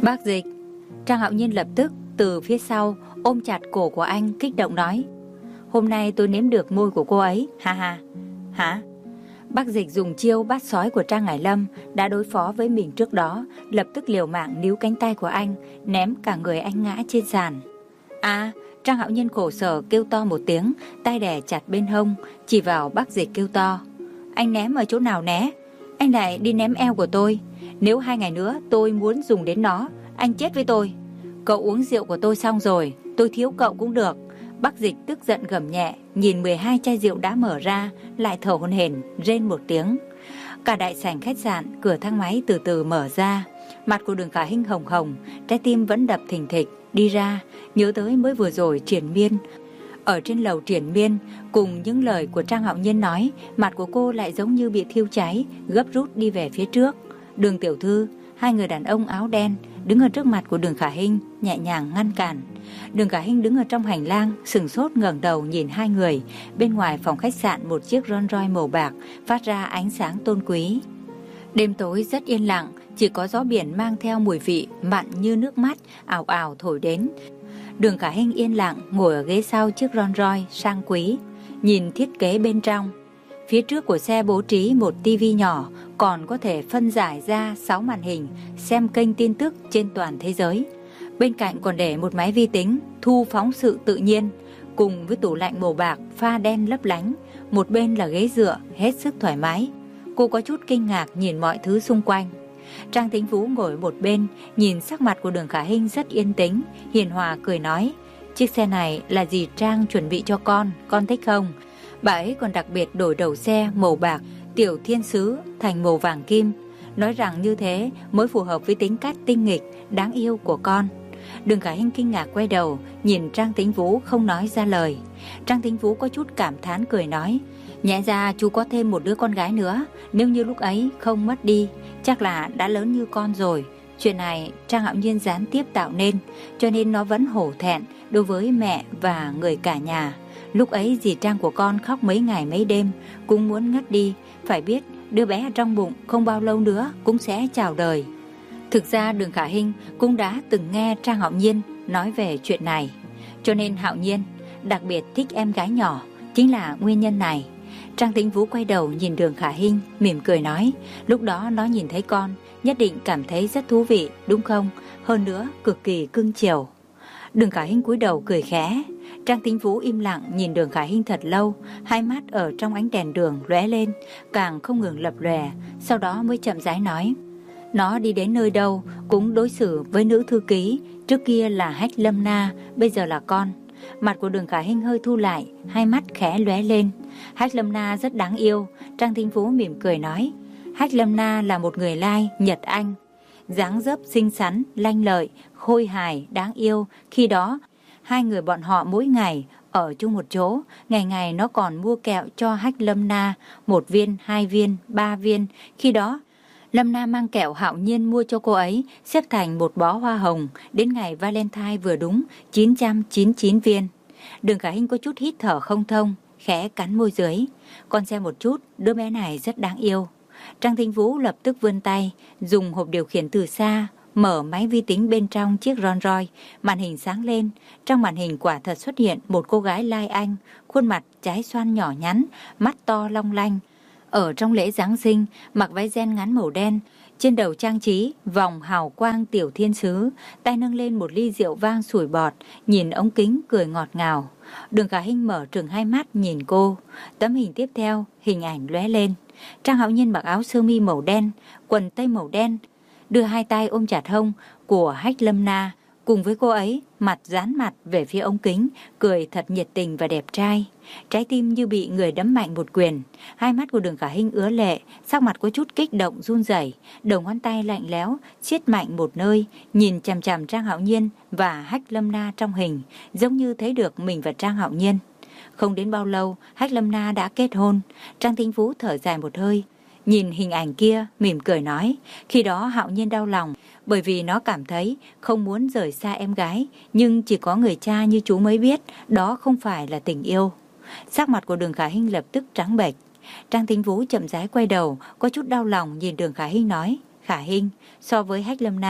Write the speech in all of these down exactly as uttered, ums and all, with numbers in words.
Bác Dịch. Trang Hạo Nhiên lập tức từ phía sau ôm chặt cổ của anh, kích động nói: Hôm nay tôi nếm được môi của cô ấy, ha ha. Hả? Bác Dịch dùng chiêu bắt sói của Trang Ngải Lâm đã đối phó với mình trước đó, lập tức liều mạng níu cánh tay của anh, ném cả người anh ngã trên sàn. À, Trang Hạo Nhiên khổ sở kêu to một tiếng, tay đè chặt bên hông, chỉ vào Bác Dịch kêu to: Anh ném ở chỗ nào né? Anh lại đi ném eo của tôi. Nếu hai ngày nữa tôi muốn dùng đến nó, anh chết với tôi. Cậu uống rượu của tôi xong rồi, tôi thiếu cậu cũng được. Bác Dịch tức giận gầm nhẹ, nhìn mười hai chai rượu đã mở ra, lại thở hổn hển, rên một tiếng. Cả đại sảnh khách sạn, cửa thang máy từ từ mở ra. Mặt của Đường Khả Hinh hồng hồng, trái tim vẫn đập thình thịch, đi ra, nhớ tới mới vừa rồi Triển Miên. Ở trên lầu Triển Miên, cùng những lời của Trang Hạo Nhiên nói, mặt của cô lại giống như bị thiêu cháy, gấp rút đi về phía trước. Đường tiểu thư, hai người đàn ông áo đen đứng ở trước mặt của Đường Khả Hinh, nhẹ nhàng ngăn cản. Đường Khả Hinh đứng ở trong hành lang, sừng sốt ngẩng đầu nhìn hai người. Bên ngoài phòng khách sạn, một chiếc Rolls Royce màu bạc phát ra ánh sáng tôn quý. Đêm tối rất yên lặng, chỉ có gió biển mang theo mùi vị mặn như nước mắt ảo ảo thổi đến. Đường Khả Hinh yên lặng ngồi ở ghế sau chiếc Rolls Royce sang quý, nhìn thiết kế bên trong. Phía trước của xe bố trí một tivi nhỏ, còn có thể phân giải ra sáu màn hình xem kênh tin tức trên toàn thế giới. Bên cạnh còn để một máy vi tính thu phóng sự tự nhiên, cùng với tủ lạnh màu bạc pha đen lấp lánh. Một bên là ghế dựa hết sức thoải mái. Cô có chút kinh ngạc nhìn mọi thứ xung quanh. Trang Tính Vũ ngồi một bên, nhìn sắc mặt của Đường Khả Hinh rất yên tĩnh, hiền hòa cười nói: Chiếc xe này là dì Trang chuẩn bị cho con, con thích không? Bà ấy còn đặc biệt đổi đầu xe màu bạc Tiểu Thiên Sứ thành màu vàng kim, nói rằng như thế mới phù hợp với tính cách tinh nghịch, đáng yêu của con. Đường Khả Hinh kinh ngạc quay đầu, nhìn Trang Tính Vũ không nói ra lời. Trang Tính Vũ có chút cảm thán cười nói: Nhẽ ra chú có thêm một đứa con gái nữa, nếu như lúc ấy không mất đi, chắc là đã lớn như con rồi. Chuyện này Trang Hạo Nhiên gián tiếp tạo nên, cho nên nó vẫn hổ thẹn đối với mẹ và người cả nhà. Lúc ấy dì Trang của con khóc mấy ngày mấy đêm, cũng muốn ngất đi. Phải biết đứa bé ở trong bụng không bao lâu nữa cũng sẽ chào đời. Thực ra Đường Khả Hinh cũng đã từng nghe Trang Hạo Nhiên nói về chuyện này, cho nên Hạo Nhiên đặc biệt thích em gái nhỏ chính là nguyên nhân này. Trang Tính Vũ quay đầu nhìn Đường Khả Hinh, mỉm cười nói: Lúc đó nó nhìn thấy con, nhất định cảm thấy rất thú vị, đúng không? Hơn nữa cực kỳ cưng chiều. Đường Khả Hinh cúi đầu cười khẽ. Trang Tính Vũ im lặng nhìn Đường Khả Hinh thật lâu, hai mắt ở trong ánh đèn đường lóe lên, càng không ngừng lập lòe, sau đó mới chậm rãi nói: Nó đi đến nơi đâu cũng đối xử với nữ thư ký, trước kia là Hách Lâm Na, bây giờ là con. Mặt của Đường Khả Hinh hơi thu lại, hai mắt khẽ lóe lên. Hách Lâm Na rất đáng yêu. Trang Tính Vũ mỉm cười nói: Hách Lâm Na là một người Lai, Nhật Anh, dáng dấp xinh xắn, lanh lợi, khôi hài, đáng yêu. Khi đó hai người bọn họ mỗi ngày ở chung một chỗ, ngày ngày nó còn mua kẹo cho Hách Lâm Na, một viên, hai viên, ba viên. Khi đó Lâm Na mang kẹo Hạo Nhiên mua cho cô ấy xếp thành một bó hoa hồng, đến ngày Valentine vừa đúng chín trăm chín mươi chín viên. Đường Khả Hinh có chút hít thở không thông, khẽ cắn môi dưới. Con xem một chút, đứa bé này rất đáng yêu. Trang Thính Vũ lập tức vươn tay, dùng hộp điều khiển từ xa, mở máy vi tính bên trong chiếc Rolls Royce. Màn hình sáng lên, trong màn hình quả thật xuất hiện một cô gái Lai Anh, khuôn mặt trái xoan nhỏ nhắn, mắt to long lanh. Ở trong lễ Giáng sinh, mặc váy ren ngắn màu đen, trên đầu trang trí vòng hào quang Tiểu Thiên Sứ, tay nâng lên một ly rượu vang sủi bọt, nhìn ống kính cười ngọt ngào. Đường Khả Hinh mở trừng hai mắt nhìn cô. Tấm hình tiếp theo, hình ảnh lóe lên. Trang Hạo Nhiên mặc áo sơ mi màu đen, quần tây màu đen, đưa hai tay ôm chặt hông của Hách Lâm Na, cùng với cô ấy mặt dán mặt về phía ống kính, cười thật nhiệt tình và đẹp trai. Trái tim như bị người đấm mạnh một quyền. Hai mắt của Đường Khả Hinh ứa lệ, sắc mặt có chút kích động run rẩy, đầu ngón tay lạnh lẽo siết mạnh một nơi, nhìn chằm chằm Trang Hạo Nhiên và Hách Lâm Na trong hình, giống như thấy được mình và Trang Hạo Nhiên. Không đến bao lâu, Hách Lâm Na đã kết hôn. Trang Thính Vũ thở dài một hơi, nhìn hình ảnh kia, mỉm cười nói. Khi đó Hạo Nhiên đau lòng, bởi vì nó cảm thấy không muốn rời xa em gái, nhưng chỉ có người cha như chú mới biết, đó không phải là tình yêu. Sắc mặt của Đường Khả Hinh lập tức trắng bệch. Trang Thính Vũ chậm rãi quay đầu, có chút đau lòng nhìn Đường Khả Hinh nói: Khả Hinh, so với Hách Lâm Na,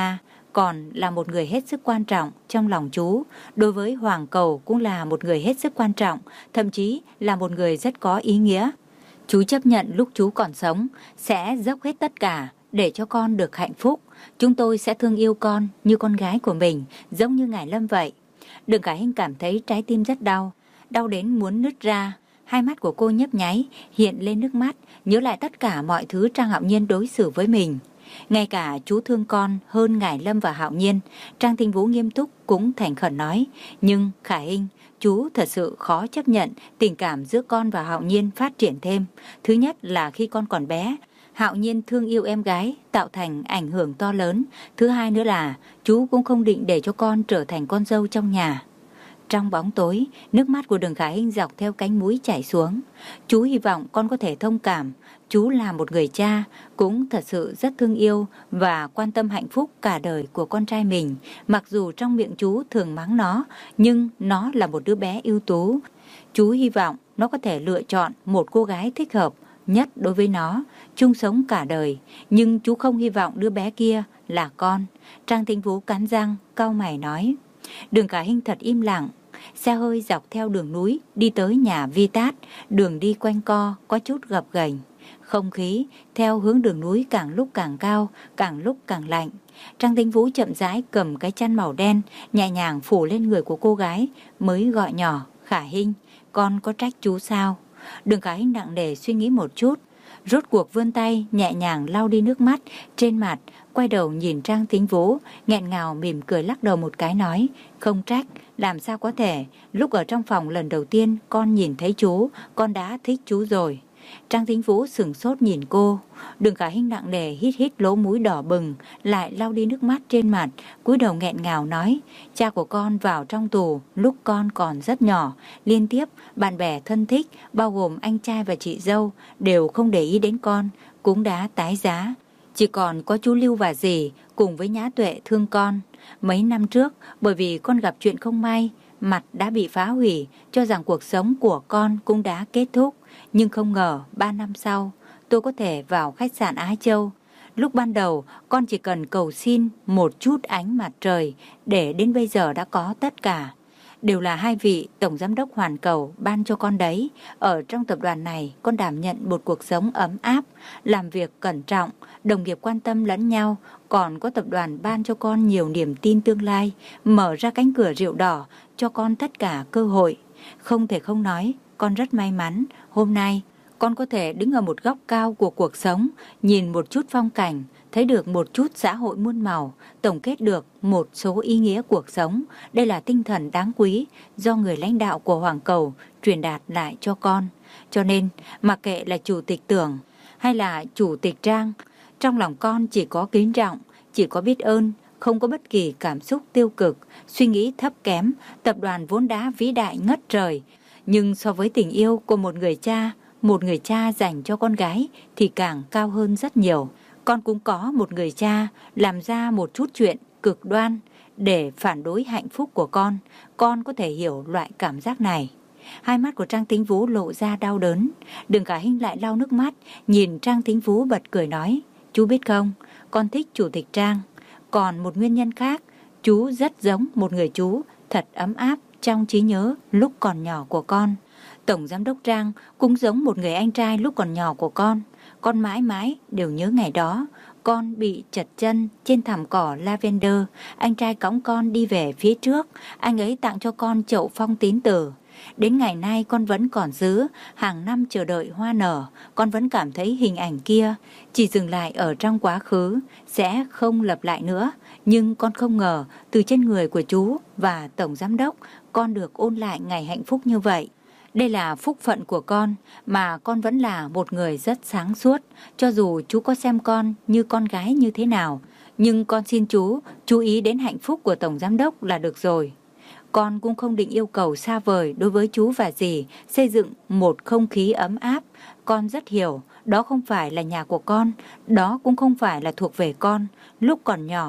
còn là một người hết sức quan trọng trong lòng chú. Đối với Hoàng Cầu cũng là một người hết sức quan trọng, thậm chí là một người rất có ý nghĩa. Chú chấp nhận lúc chú còn sống sẽ dốc hết tất cả để cho con được hạnh phúc. Chúng tôi sẽ thương yêu con như con gái của mình, giống như ngài Lâm vậy. Đường Khả Hinh cảm thấy trái tim rất đau, đau đến muốn nứt ra. Hai mắt của cô nhấp nháy, hiện lên nước mắt, nhớ lại tất cả mọi thứ Trang Hạo Nhiên đối xử với mình. Ngay cả chú thương con hơn ngài Lâm và Hạo Nhiên. Trang Thính Vũ nghiêm túc cũng thành khẩn nói, nhưng Khả Hinh, chú thật sự khó chấp nhận tình cảm giữa con và Hạo Nhiên phát triển thêm. Thứ nhất là khi con còn bé, Hạo Nhiên thương yêu em gái, tạo thành ảnh hưởng to lớn. Thứ hai nữa là chú cũng không định để cho con trở thành con dâu trong nhà. Trong bóng tối, nước mắt của Đường Khả Hinh dọc theo cánh mũi chảy xuống. Chú hy vọng con có thể thông cảm. Chú là một người cha, cũng thật sự rất thương yêu và quan tâm hạnh phúc cả đời của con trai mình. Mặc dù trong miệng chú thường mắng nó, nhưng nó là một đứa bé ưu tú. Chú hy vọng nó có thể lựa chọn một cô gái thích hợp nhất đối với nó, chung sống cả đời. Nhưng chú không hy vọng đứa bé kia là con. Trang Thính Vũ cắn răng, cau mày nói. Đường Khả Hinh thật im lặng. Xe hơi dọc theo đường núi đi tới nhà Vi Tát. Đường đi quanh co, có chút gập ghềnh. Không khí theo hướng đường núi càng lúc càng cao, càng lúc càng lạnh. Trang Thính Vũ chậm rãi cầm cái chăn màu đen, nhẹ nhàng phủ lên người của cô gái, mới gọi nhỏ, Khả Hinh, con có trách chú sao? Đường Khả Hinh nặng nề suy nghĩ một chút, rốt cuộc vươn tay nhẹ nhàng lau đi nước mắt trên mặt, quay đầu nhìn Trang Thính Vũ, nghẹn ngào mỉm cười lắc đầu một cái nói, không trách, làm sao có thể, lúc ở trong phòng lần đầu tiên con nhìn thấy chú, con đã thích chú rồi. Trang Thính Vũ sửng sốt nhìn cô. Đường Khả Hinh nặng nề hít hít lỗ mũi đỏ bừng, lại lau đi nước mắt trên mặt, cúi đầu nghẹn ngào nói, cha của con vào trong tù lúc con còn rất nhỏ, liên tiếp bạn bè thân thích, bao gồm anh trai và chị dâu, đều không để ý đến con, cũng đã tái giá. Chỉ còn có chú Lưu và dì cùng với Nhã Tuệ thương con. Mấy năm trước, bởi vì con gặp chuyện không may, mặt đã bị phá hủy, cho rằng cuộc sống của con cũng đã kết thúc. Nhưng không ngờ, ba năm sau, tôi có thể vào khách sạn Á Châu. Lúc ban đầu, con chỉ cần cầu xin một chút ánh mặt trời, để đến bây giờ đã có tất cả. Đều là hai vị Tổng Giám đốc Hoàn Cầu ban cho con đấy. Ở trong tập đoàn này, con đảm nhận một cuộc sống ấm áp, làm việc cẩn trọng, đồng nghiệp quan tâm lẫn nhau. Còn có tập đoàn ban cho con nhiều niềm tin tương lai, mở ra cánh cửa rượu đỏ cho con tất cả cơ hội. Không thể không nói, con rất may mắn. Hôm nay, con có thể đứng ở một góc cao của cuộc sống, nhìn một chút phong cảnh, thấy được một chút xã hội muôn màu, tổng kết được một số ý nghĩa cuộc sống. Đây là tinh thần đáng quý do người lãnh đạo của Hoàng Cầu truyền đạt lại cho con. Cho nên, mặc kệ là Chủ tịch Tưởng hay là Chủ tịch Trang, trong lòng con chỉ có kính trọng, chỉ có biết ơn, không có bất kỳ cảm xúc tiêu cực, suy nghĩ thấp kém. Tập đoàn vốn đã vĩ đại ngất trời, nhưng so với tình yêu của một người cha, một người cha dành cho con gái thì càng cao hơn rất nhiều. Con cũng có một người cha làm ra một chút chuyện cực đoan để phản đối hạnh phúc của con. Con có thể hiểu loại cảm giác này. Hai mắt của Trang Thính Vũ lộ ra đau đớn. Đường Khả Hinh lại lau nước mắt, nhìn Trang Thính Vũ bật cười nói, chú biết không, con thích Chủ tịch Trang. Còn một nguyên nhân khác, chú rất giống một người chú thật ấm áp trong trí nhớ lúc còn nhỏ của con. Tổng Giám đốc Trang cũng giống một người anh trai lúc còn nhỏ của con. Con mãi mãi đều nhớ ngày đó, con bị trật chân trên thảm cỏ lavender. Anh trai cõng con đi về phía trước, anh ấy tặng cho con chậu phong tín tử. Đến ngày nay con vẫn còn giữ, hàng năm chờ đợi hoa nở, con vẫn cảm thấy hình ảnh kia chỉ dừng lại ở trong quá khứ, sẽ không lặp lại nữa. Nhưng con không ngờ, từ trên người của chú và Tổng Giám đốc, con được ôn lại ngày hạnh phúc như vậy. Đây là phúc phận của con, mà con vẫn là một người rất sáng suốt. Cho dù chú có xem con như con gái như thế nào, nhưng con xin chú chú ý đến hạnh phúc của Tổng Giám đốc là được rồi. Con cũng không định yêu cầu xa vời đối với chú và dì, xây dựng một không khí ấm áp. Con rất hiểu, đó không phải là nhà của con, đó cũng không phải là thuộc về con. Lúc còn nhỏ,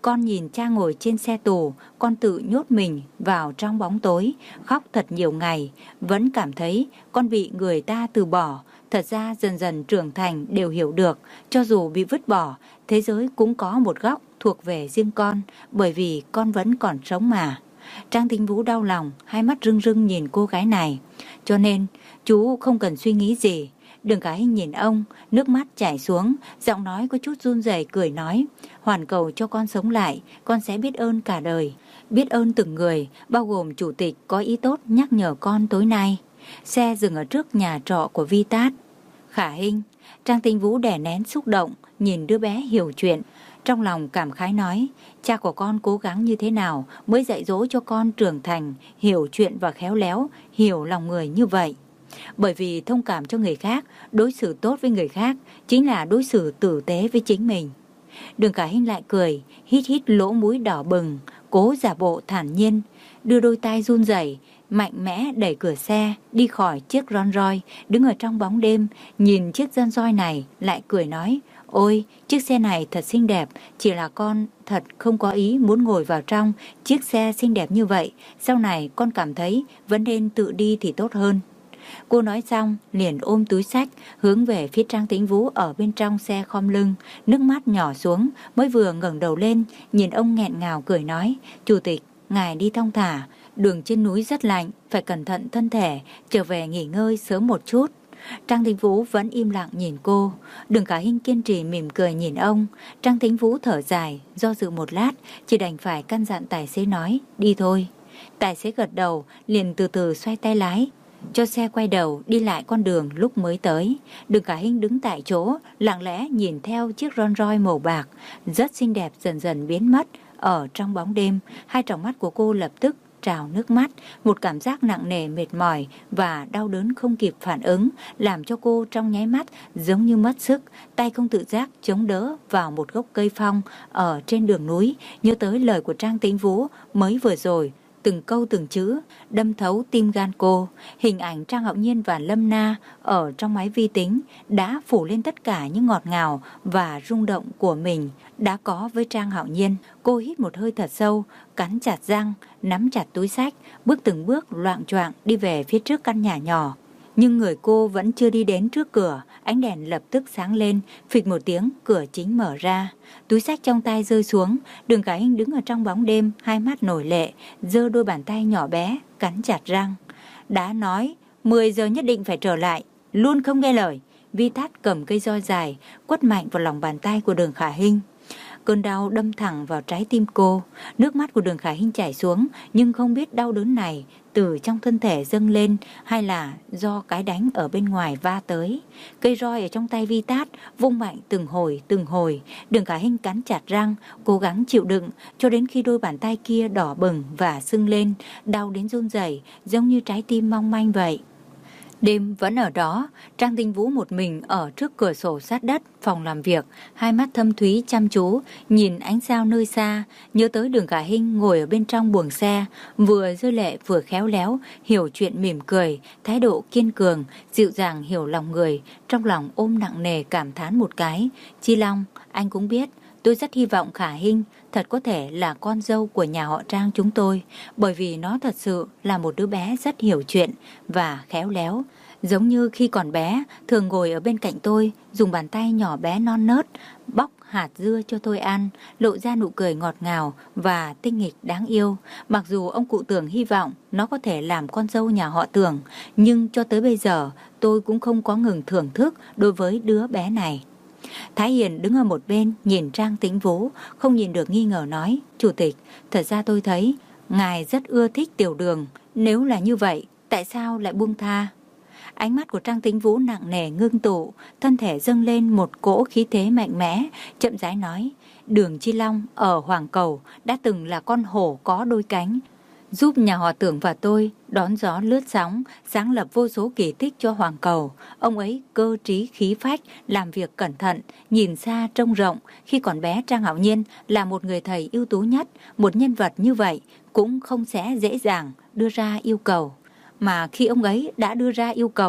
con nhìn cha ngồi trên xe tù, con tự nhốt mình vào trong bóng tối, khóc thật nhiều ngày, vẫn cảm thấy con bị người ta từ bỏ. Thật ra dần dần trưởng thành đều hiểu được, cho dù bị vứt bỏ, thế giới cũng có một góc thuộc về riêng con, bởi vì con vẫn còn sống mà. Trang Thính Vũ đau lòng, hai mắt rưng rưng nhìn cô gái này. Cho nên, chú không cần suy nghĩ gì. Đường Khả Hinh nhìn ông, nước mắt chảy xuống, giọng nói có chút run rẩy cười nói, hoàn cầu cho con sống lại, con sẽ biết ơn cả đời. Biết ơn từng người, bao gồm chủ tịch có ý tốt nhắc nhở con tối nay. Xe dừng ở trước nhà trọ của Vi Tát. Khả Hinh, Trang Thính Vũ đè nén xúc động, nhìn đứa bé hiểu chuyện. Trong lòng cảm khái nói, cha của con cố gắng như thế nào mới dạy dỗ cho con trưởng thành, hiểu chuyện và khéo léo, hiểu lòng người như vậy. Bởi vì thông cảm cho người khác, đối xử tốt với người khác, chính là đối xử tử tế với chính mình. Đường Khả Hinh lại cười, hít hít lỗ mũi đỏ bừng, cố giả bộ thản nhiên, đưa đôi tay run rẩy, mạnh mẽ đẩy cửa xe, đi khỏi chiếc Rolls Royce, đứng ở trong bóng đêm, nhìn chiếc Rolls Royce này, lại cười nói, ôi, chiếc xe này thật xinh đẹp, chỉ là con thật không có ý muốn ngồi vào trong chiếc xe xinh đẹp như vậy, sau này con cảm thấy vẫn nên tự đi thì tốt hơn. Cô nói xong, liền ôm túi xách, hướng về phía Trang Thính Vũ ở bên trong xe khom lưng, nước mắt nhỏ xuống, mới vừa ngẩng đầu lên, nhìn ông nghẹn ngào cười nói, chủ tịch, ngài đi thong thả, đường trên núi rất lạnh, phải cẩn thận thân thể, trở về nghỉ ngơi sớm một chút. Trang Thính Vũ vẫn im lặng nhìn cô. Đường Khả Hinh kiên trì mỉm cười nhìn ông. Trang Thính Vũ thở dài, do dự một lát, chỉ đành phải căn dặn tài xế nói, đi thôi. Tài xế gật đầu, liền từ từ xoay tay lái, cho xe quay đầu đi lại con đường lúc mới tới. Đường Khả Hinh đứng tại chỗ, lặng lẽ nhìn theo chiếc Rolls Royce màu bạc, rất xinh đẹp dần dần biến mất ở trong bóng đêm. Hai tròng mắt của cô lập tức trào nước mắt, một cảm giác nặng nề mệt mỏi và đau đớn không kịp phản ứng, làm cho cô trong nháy mắt giống như mất sức, tay không tự giác chống đỡ vào một gốc cây phong ở trên đường núi, nhớ tới lời của Trang Tĩnh Vũ mới vừa rồi. Từng câu từng chữ đâm thấu tim gan cô. Hình ảnh Trang Hạo Nhiên và Lâm Na ở trong máy vi tính đã phủ lên tất cả những ngọt ngào và rung động của mình đã có với Trang Hạo Nhiên. Cô hít một hơi thật sâu, cắn chặt răng, nắm chặt túi xách, bước từng bước loạng choạng đi về phía trước căn nhà nhỏ. Nhưng người cô vẫn chưa đi đến trước cửa, ánh đèn lập tức sáng lên, phịch một tiếng, cửa chính mở ra. Túi xách trong tay rơi xuống, Đường Khả Hinh đứng ở trong bóng đêm, hai mắt nổi lệ, giơ đôi bàn tay nhỏ bé, cắn chặt răng. Đã nói, mười giờ nhất định phải trở lại, luôn không nghe lời. Vi Tát cầm cây roi dài, quất mạnh vào lòng bàn tay của Đường Khả Hinh. Cơn đau đâm thẳng vào trái tim cô, nước mắt của Đường Khả Hinh chảy xuống, nhưng không biết đau đớn này từ trong thân thể dâng lên hay là do cái đánh ở bên ngoài va tới. Cây roi ở trong tay Vi Tát vung mạnh từng hồi từng hồi. Đường Khả Hinh cắn chặt răng, cố gắng chịu đựng cho đến khi đôi bàn tay kia đỏ bừng và sưng lên, đau đến run rẩy, giống như trái tim mong manh vậy. Đêm vẫn ở đó, Trang Tĩnh Vũ một mình ở trước cửa sổ sát đất phòng làm việc, hai mắt thâm thúy chăm chú nhìn ánh sao nơi xa, nhớ tới Đường Khả Hinh ngồi ở bên trong buồng xe, vừa rơi lệ vừa khéo léo, hiểu chuyện mỉm cười, thái độ kiên cường, dịu dàng hiểu lòng người. Trong lòng ôm nặng nề cảm thán một cái, Chi Long, anh cũng biết, tôi rất hy vọng Khả Hinh thật có thể là con dâu của nhà họ Trang chúng tôi, bởi vì nó thật sự là một đứa bé rất hiểu chuyện và khéo léo. Giống như khi còn bé, thường ngồi ở bên cạnh tôi, dùng bàn tay nhỏ bé non nớt, bóc hạt dưa cho tôi ăn, lộ ra nụ cười ngọt ngào và tinh nghịch đáng yêu. Mặc dù ông cụ Tưởng hy vọng nó có thể làm con dâu nhà họ Tưởng, nhưng cho tới bây giờ tôi cũng không có ngừng thưởng thức đối với đứa bé này. Thái Hiền đứng ở một bên nhìn Trang Tĩnh Vũ, không nhìn được nghi ngờ nói, Chủ tịch, thật ra tôi thấy ngài rất ưa thích Tiểu Đường, nếu là như vậy, tại sao lại buông tha? Ánh mắt của Trang Tĩnh Vũ nặng nề ngưng tụ, thân thể dâng lên một cỗ khí thế mạnh mẽ, chậm rãi nói, Đường Chi Long ở Hoàng Cầu đã từng là con hổ có đôi cánh, giúp nhà họ Tưởng và tôi đón gió lướt sóng, sáng lập vô số kỳ tích cho Hoàng Cầu. Ông ấy cơ trí khí phách, làm việc cẩn thận, nhìn xa trông rộng. Khi còn bé, Trang Hạo Nhiên là một người thầy ưu tú nhất, một nhân vật như vậy cũng không sẽ dễ dàng đưa ra yêu cầu. Mà khi ông ấy đã đưa ra yêu cầu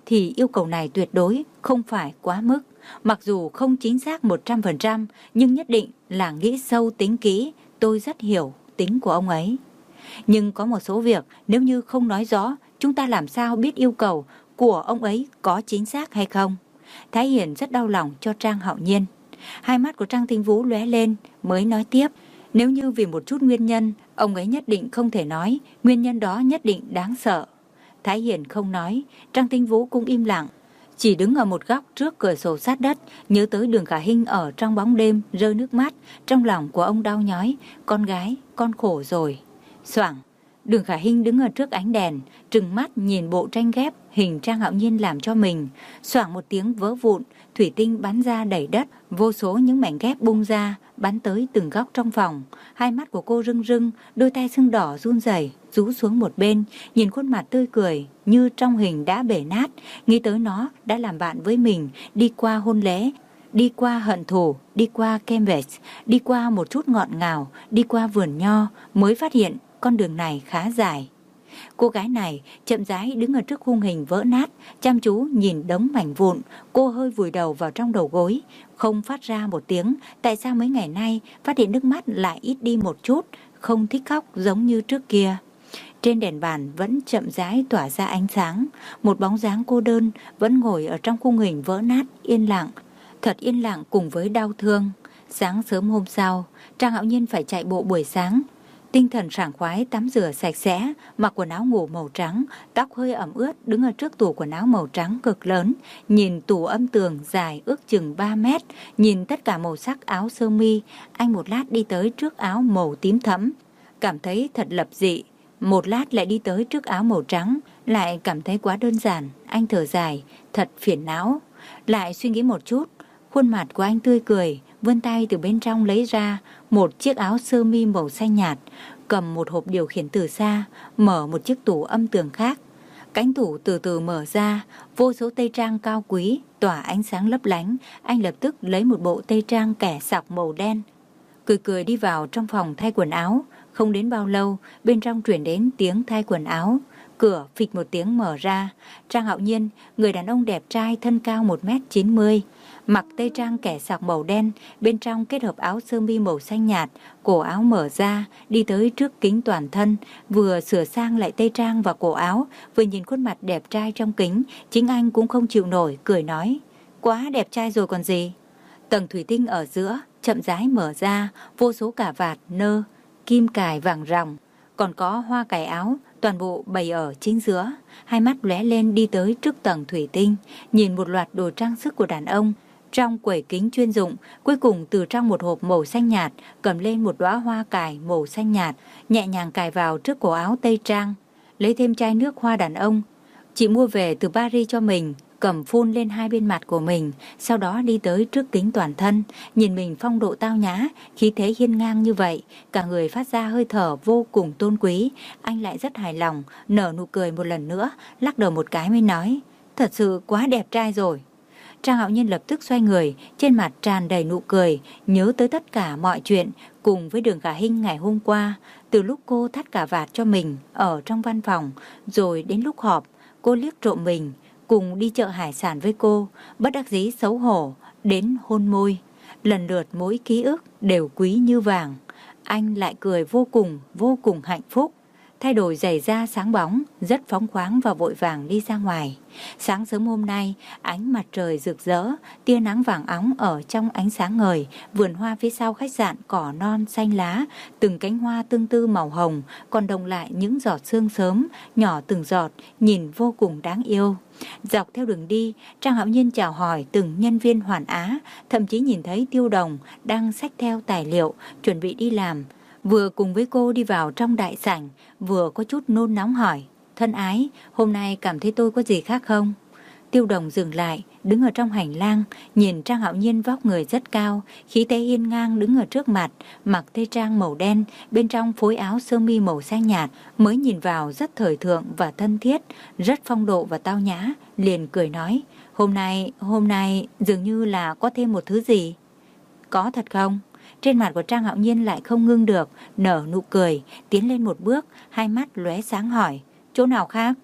thì yêu cầu này tuyệt đối không phải quá mức. Mặc dù không chính xác một trăm phần trăm, nhưng nhất định là nghĩ sâu tính kỹ, tôi rất hiểu tính của ông ấy. Nhưng có một số việc nếu như không nói rõ, chúng ta làm sao biết yêu cầu của ông ấy có chính xác hay không? Thái Hiền rất đau lòng cho Trang Hạo Nhiên. Hai mắt của Trang Tinh Vũ lóe lên mới nói tiếp. Nếu như vì một chút nguyên nhân, ông ấy nhất định không thể nói, nguyên nhân đó nhất định đáng sợ. Thái Hiền không nói, Trang Tinh Vũ cũng im lặng. Chỉ đứng ở một góc trước cửa sổ sát đất, nhớ tới Đường Khả Hinh ở trong bóng đêm rơi nước mắt, trong lòng của ông đau nhói, con gái, con khổ rồi. Xoảng, Đường Khả Hinh đứng ở trước ánh đèn, trừng mắt nhìn bộ tranh ghép hình Trang Hạo Nhiên làm cho mình. Xoảng một tiếng vỡ vụn, thủy tinh bắn ra đầy đất, vô số những mảnh ghép bung ra, bắn tới từng góc trong phòng. Hai mắt của cô rưng rưng, đôi tay sưng đỏ run rẩy, rũ xuống một bên, nhìn khuôn mặt tươi cười như trong hình đã bể nát, nghĩ tới nó đã làm bạn với mình, đi qua hôn lễ, đi qua hận thù, đi qua Cambridge, đi qua một chút ngọt ngào, đi qua vườn nho, mới phát hiện con đường này khá dài. Cô gái này chậm rãi đứng ở trước khung hình vỡ nát, chăm chú nhìn đống mảnh vụn. Cô hơi vùi đầu vào trong đầu gối, không phát ra một tiếng. Tại sao mấy ngày nay phát hiện nước mắt lại ít đi một chút, không thích khóc giống như trước kia? Trên đèn bàn vẫn chậm rãi tỏa ra ánh sáng. Một bóng dáng cô đơn vẫn ngồi ở trong khung hình vỡ nát, yên lặng. Thật yên lặng cùng với đau thương. Sáng sớm hôm sau, Trang Hạo Nhiên phải chạy bộ buổi sáng. Tinh thần sảng khoái, tắm rửa sạch sẽ, mặc quần áo ngủ màu trắng, tóc hơi ẩm ướt, đứng ở trước tủ quần áo màu trắng cực lớn, nhìn tủ âm tường dài ước chừng ba mét, nhìn tất cả màu sắc áo sơ mi. Anh một lát đi tới trước áo màu tím thẫm, cảm thấy thật lập dị. Một lát lại đi tới trước áo màu trắng, lại cảm thấy quá đơn giản. Anh thở dài, thật phiền não. Lại suy nghĩ một chút, khuôn mặt của anh tươi cười, vươn tay từ bên trong lấy ra một chiếc áo sơ mi màu xanh nhạt, cầm một hộp điều khiển từ xa, mở một chiếc tủ âm tường khác. Cánh tủ từ từ mở ra, vô số tây trang cao quý tỏa ánh sáng lấp lánh. Anh lập tức lấy một bộ tây trang kẻ sọc màu đen, cười cười đi vào trong phòng thay quần áo. Không đến bao lâu, bên trong truyền đến tiếng thay quần áo. Cửa phịch một tiếng mở ra. Trang Hạo Nhiên, người đàn ông đẹp trai thân cao một mét chín mươi, mặc tây trang kẻ sọc màu đen, bên trong kết hợp áo sơ mi màu xanh nhạt, cổ áo mở ra, đi tới trước kính toàn thân, vừa sửa sang lại tây trang và cổ áo, vừa nhìn khuôn mặt đẹp trai trong kính. Chính anh cũng không chịu nổi, cười nói, quá đẹp trai rồi còn gì. Tầng thủy tinh ở giữa chậm rãi mở ra, vô số cà vạt, nơ, kim cài vàng ròng, còn có hoa cài áo, toàn bộ bày ở chính giữa. Hai mắt lóe lên đi tới trước tầng thủy tinh, nhìn một loạt đồ trang sức của đàn ông trong quầy kính chuyên dụng. Cuối cùng từ trong một hộp màu xanh nhạt cầm lên một đóa hoa cài màu xanh nhạt, nhẹ nhàng cài vào trước cổ áo tây trang. Lấy thêm chai nước hoa đàn ông chị mua về từ Paris cho mình, cầm phun lên hai bên mặt của mình, sau đó đi tới trước kính toàn thân, nhìn mình phong độ tao nhã, khí thế hiên ngang như vậy, cả người phát ra hơi thở vô cùng tôn quý. Anh lại rất hài lòng, nở nụ cười một lần nữa, lắc đầu một cái mới nói, thật sự quá đẹp trai rồi. Trang Hạo Nhiên lập tức xoay người, trên mặt tràn đầy nụ cười, nhớ tới tất cả mọi chuyện cùng với Đường Khả Hinh ngày hôm qua, từ lúc cô thắt cà vạt cho mình ở trong văn phòng, rồi đến lúc họp, cô liếc trộm mình, cùng đi chợ hải sản với cô, bất đắc dĩ xấu hổ, đến hôn môi. Lần lượt mỗi ký ức đều quý như vàng. Anh lại cười vô cùng, vô cùng hạnh phúc. Thay đổi giày da sáng bóng, rất phóng khoáng và vội vàng đi ra ngoài. Sáng sớm hôm nay, ánh mặt trời rực rỡ, tia nắng vàng óng ở trong ánh sáng ngời. Vườn hoa phía sau khách sạn cỏ non xanh lá, từng cánh hoa tương tư màu hồng, còn đồng lại những giọt sương sớm, nhỏ từng giọt, nhìn vô cùng đáng yêu. Dọc theo đường đi, Trang Hạo Nhiên chào hỏi từng nhân viên Hoàn Á, thậm chí nhìn thấy Tiêu Đồng đang xách theo tài liệu, chuẩn bị đi làm. Vừa cùng với cô đi vào trong đại sảnh, vừa có chút nôn nóng hỏi, thân ái, hôm nay cảm thấy tôi có gì khác không? Tiêu Đồng dừng lại, đứng ở trong hành lang, nhìn Trang Hạo Nhiên vóc người rất cao, khí thế hiên ngang đứng ở trước mặt, mặc tây trang màu đen, bên trong phối áo sơ mi màu xanh nhạt, mới nhìn vào rất thời thượng và thân thiết, rất phong độ và tao nhã, liền cười nói, hôm nay, hôm nay dường như là có thêm một thứ gì. Có thật không? Trên mặt của Trang Hạo Nhiên lại không ngưng được, nở nụ cười, tiến lên một bước, hai mắt lóe sáng hỏi, chỗ nào khác?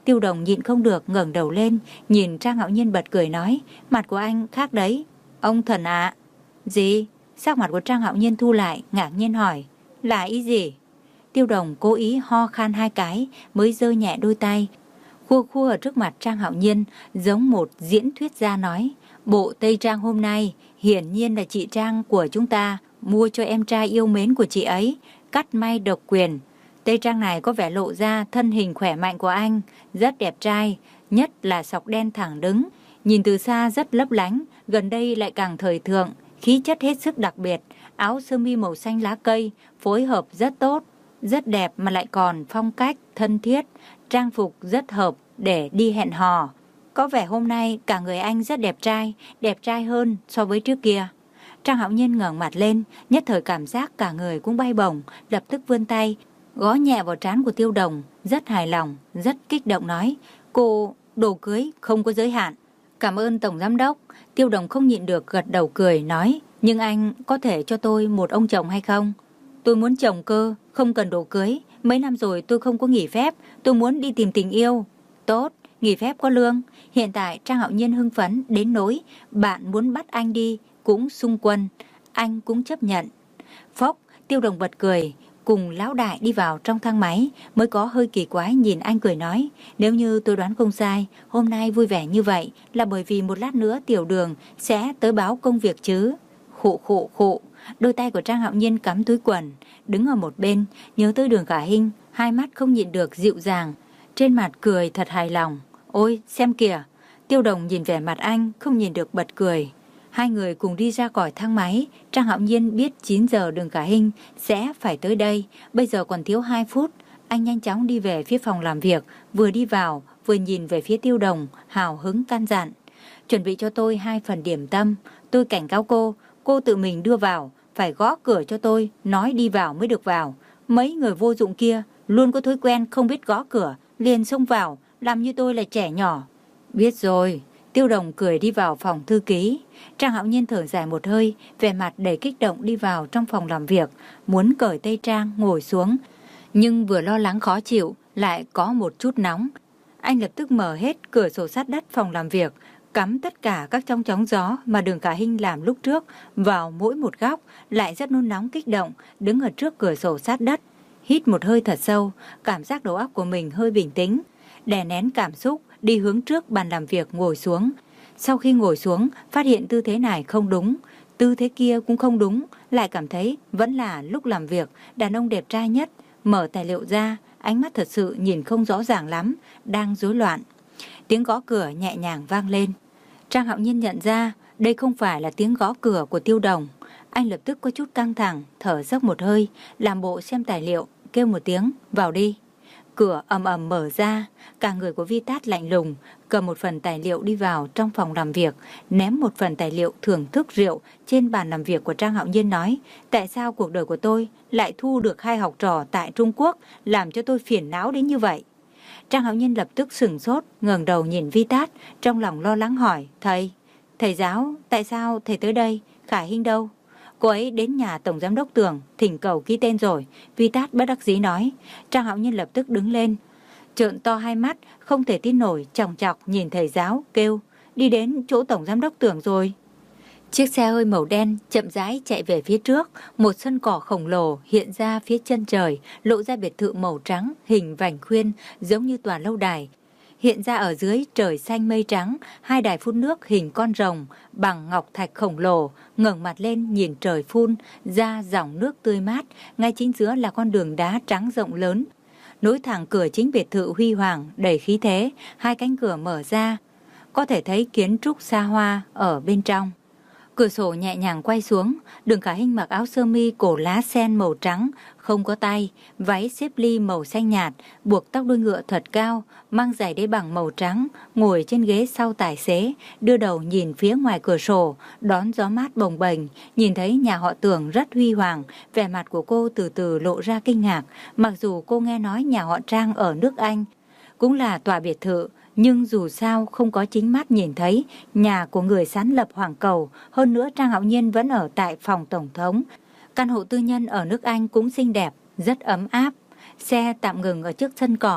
Tiêu Đồng nhịn không được ngẩng đầu lên, nhìn Trang Hạo Nhiên bật cười nói, mặt của anh khác đấy. Ông thần ạ. Gì? Sắc mặt của Trang Hạo Nhiên thu lại, ngạc nhiên hỏi, là ý gì? Tiêu Đồng cố ý ho khan hai cái mới giơ nhẹ đôi tay, khua khua ở trước mặt Trang Hạo Nhiên, giống một diễn thuyết gia nói, bộ tây trang hôm nay hiển nhiên là chị Trang của chúng ta mua cho em trai yêu mến của chị ấy, cắt may độc quyền. Tây trang này có vẻ lộ ra thân hình khỏe mạnh của anh, rất đẹp trai, nhất là sọc đen thẳng đứng, nhìn từ xa rất lấp lánh, gần đây lại càng thời thượng, khí chất hết sức đặc biệt, áo sơ mi màu xanh lá cây, phối hợp rất tốt, rất đẹp mà lại còn phong cách, thân thiết, trang phục rất hợp để đi hẹn hò. Có vẻ hôm nay cả người anh rất đẹp trai, đẹp trai hơn so với trước kia. Trang Hạo Nhiên ngẩng mặt lên, nhất thời cảm giác cả người cũng bay bổng, lập tức vươn tay, gõ nhẹ vào trán của Tiêu Đồng, rất hài lòng, rất kích động nói, cô, đồ cưới không có giới hạn. Cảm ơn Tổng Giám Đốc. Tiêu Đồng không nhịn được gật đầu cười nói, nhưng anh có thể cho tôi một ông chồng hay không? Tôi muốn chồng cơ, không cần đồ cưới. Mấy năm rồi tôi không có nghỉ phép, tôi muốn đi tìm tình yêu. Tốt, nghỉ phép có lương. Hiện tại Trang Hạo Nhiên hưng phấn đến nỗi bạn muốn bắt anh đi cũng xung quân, anh cũng chấp nhận. Phốc, Tiêu Đồng bật cười, cùng lão đại đi vào trong thang máy, mới có hơi kỳ quái nhìn anh cười nói, nếu như tôi đoán không sai, hôm nay vui vẻ như vậy là bởi vì một lát nữa Tiểu Đường sẽ tới báo công việc chứ. Khụ khụ khụ, đôi tay của Trang Hạo Nhiên cắm túi quần, đứng ở một bên, nhớ tới Đường Khả Hinh, hai mắt không nhịn được dịu dàng, trên mặt cười thật hài lòng. Ôi, xem kìa, Tiêu Đồng nhìn vẻ mặt anh, không nhìn được bật cười. Hai người cùng đi ra khỏi thang máy, Trang Hạo Nhiên biết chín giờ Đường Khả Hinh sẽ phải tới đây, bây giờ còn thiếu hai phút. Anh nhanh chóng đi về phía phòng làm việc, vừa đi vào, vừa nhìn về phía Tiêu Đồng, hào hứng căn dặn. Chuẩn bị cho tôi hai phần điểm tâm, tôi cảnh cáo cô, cô tự mình đưa vào, phải gõ cửa cho tôi, nói đi vào mới được vào. Mấy người vô dụng kia, luôn có thói quen không biết gõ cửa, liền xông vào, làm như tôi là trẻ nhỏ. Biết rồi. Tiêu Đồng cười đi vào phòng thư ký. Trang Hạo Nhiên thở dài một hơi, vẻ mặt đầy kích động đi vào trong phòng làm việc, muốn cởi tây trang ngồi xuống, nhưng vừa lo lắng khó chịu, lại có một chút nóng. Anh lập tức mở hết cửa sổ sát đất phòng làm việc, cắm tất cả các trong chóng gió mà Đường Khả Hinh làm lúc trước vào mỗi một góc, lại rất nôn nóng kích động, đứng ở trước cửa sổ sát đất, hít một hơi thật sâu, cảm giác đầu óc của mình hơi bình tĩnh, đè nén cảm xúc, đi hướng trước bàn làm việc ngồi xuống. Sau khi ngồi xuống, phát hiện tư thế này không đúng, tư thế kia cũng không đúng, lại cảm thấy vẫn là lúc làm việc, đàn ông đẹp trai nhất. Mở tài liệu ra, ánh mắt thật sự nhìn không rõ ràng lắm, đang rối loạn. Tiếng gõ cửa nhẹ nhàng vang lên. Trang Hạo Nhiên nhận ra đây không phải là tiếng gõ cửa của Tiêu Đồng. Anh lập tức có chút căng thẳng, thở dốc một hơi, làm bộ xem tài liệu, kêu một tiếng, vào đi. Cửa ầm ầm mở ra, cả người của Vi Tát lạnh lùng, cầm một phần tài liệu đi vào trong phòng làm việc, ném một phần tài liệu thưởng thức rượu trên bàn làm việc của Trang Hạo Nhiên nói, tại sao cuộc đời của tôi lại thu được hai học trò tại Trung Quốc, làm cho tôi phiền não đến như vậy. Trang Hạo Nhiên lập tức sửng sốt, ngẩng đầu nhìn Vi Tát, trong lòng lo lắng hỏi, thầy, thầy giáo, tại sao thầy tới đây, Khả Hinh đâu? Cô ấy đến nhà Tổng Giám đốc Tưởng thỉnh cầu ký tên rồi. Vi Tát bất đắc dĩ nói. Trang Hạo Nhiên lập tức đứng lên, trợn to hai mắt, không thể tin nổi, chòng chọc nhìn thầy giáo, kêu, đi đến chỗ Tổng Giám đốc Tưởng rồi. Chiếc xe hơi màu đen chậm rãi chạy về phía trước, một sân cỏ khổng lồ hiện ra phía chân trời, lộ ra biệt thự màu trắng, hình vành khuyên, giống như tòa lâu đài. Hiện ra ở dưới trời xanh mây trắng, hai đài phun nước hình con rồng bằng ngọc thạch khổng lồ, ngẩng mặt lên nhìn trời phun ra dòng nước tươi mát, ngay chính giữa là con đường đá trắng rộng lớn, nối thẳng cửa chính biệt thự huy hoàng đầy khí thế, hai cánh cửa mở ra, có thể thấy kiến trúc xa hoa ở bên trong. Cửa sổ nhẹ nhàng quay xuống, Đường Khả Hinh mặc áo sơ mi cổ lá sen màu trắng, không có tay, váy xếp ly màu xanh nhạt, buộc tóc đuôi ngựa thật cao, mang giày đế bằng màu trắng, ngồi trên ghế sau tài xế, đưa đầu nhìn phía ngoài cửa sổ, đón gió mát bồng bềnh, nhìn thấy nhà họ Tưởng rất huy hoàng, vẻ mặt của cô từ từ lộ ra kinh ngạc, mặc dù cô nghe nói nhà họ Trang ở nước Anh cũng là tòa biệt thự, nhưng dù sao không có chính mắt nhìn thấy nhà của người sáng lập Hoàng Cầu, hơn nữa Trang Hạo Nhiên vẫn ở tại phòng tổng thống. Căn hộ tư nhân ở nước Anh cũng xinh đẹp, rất ấm áp. Xe tạm ngừng ở trước sân cỏ,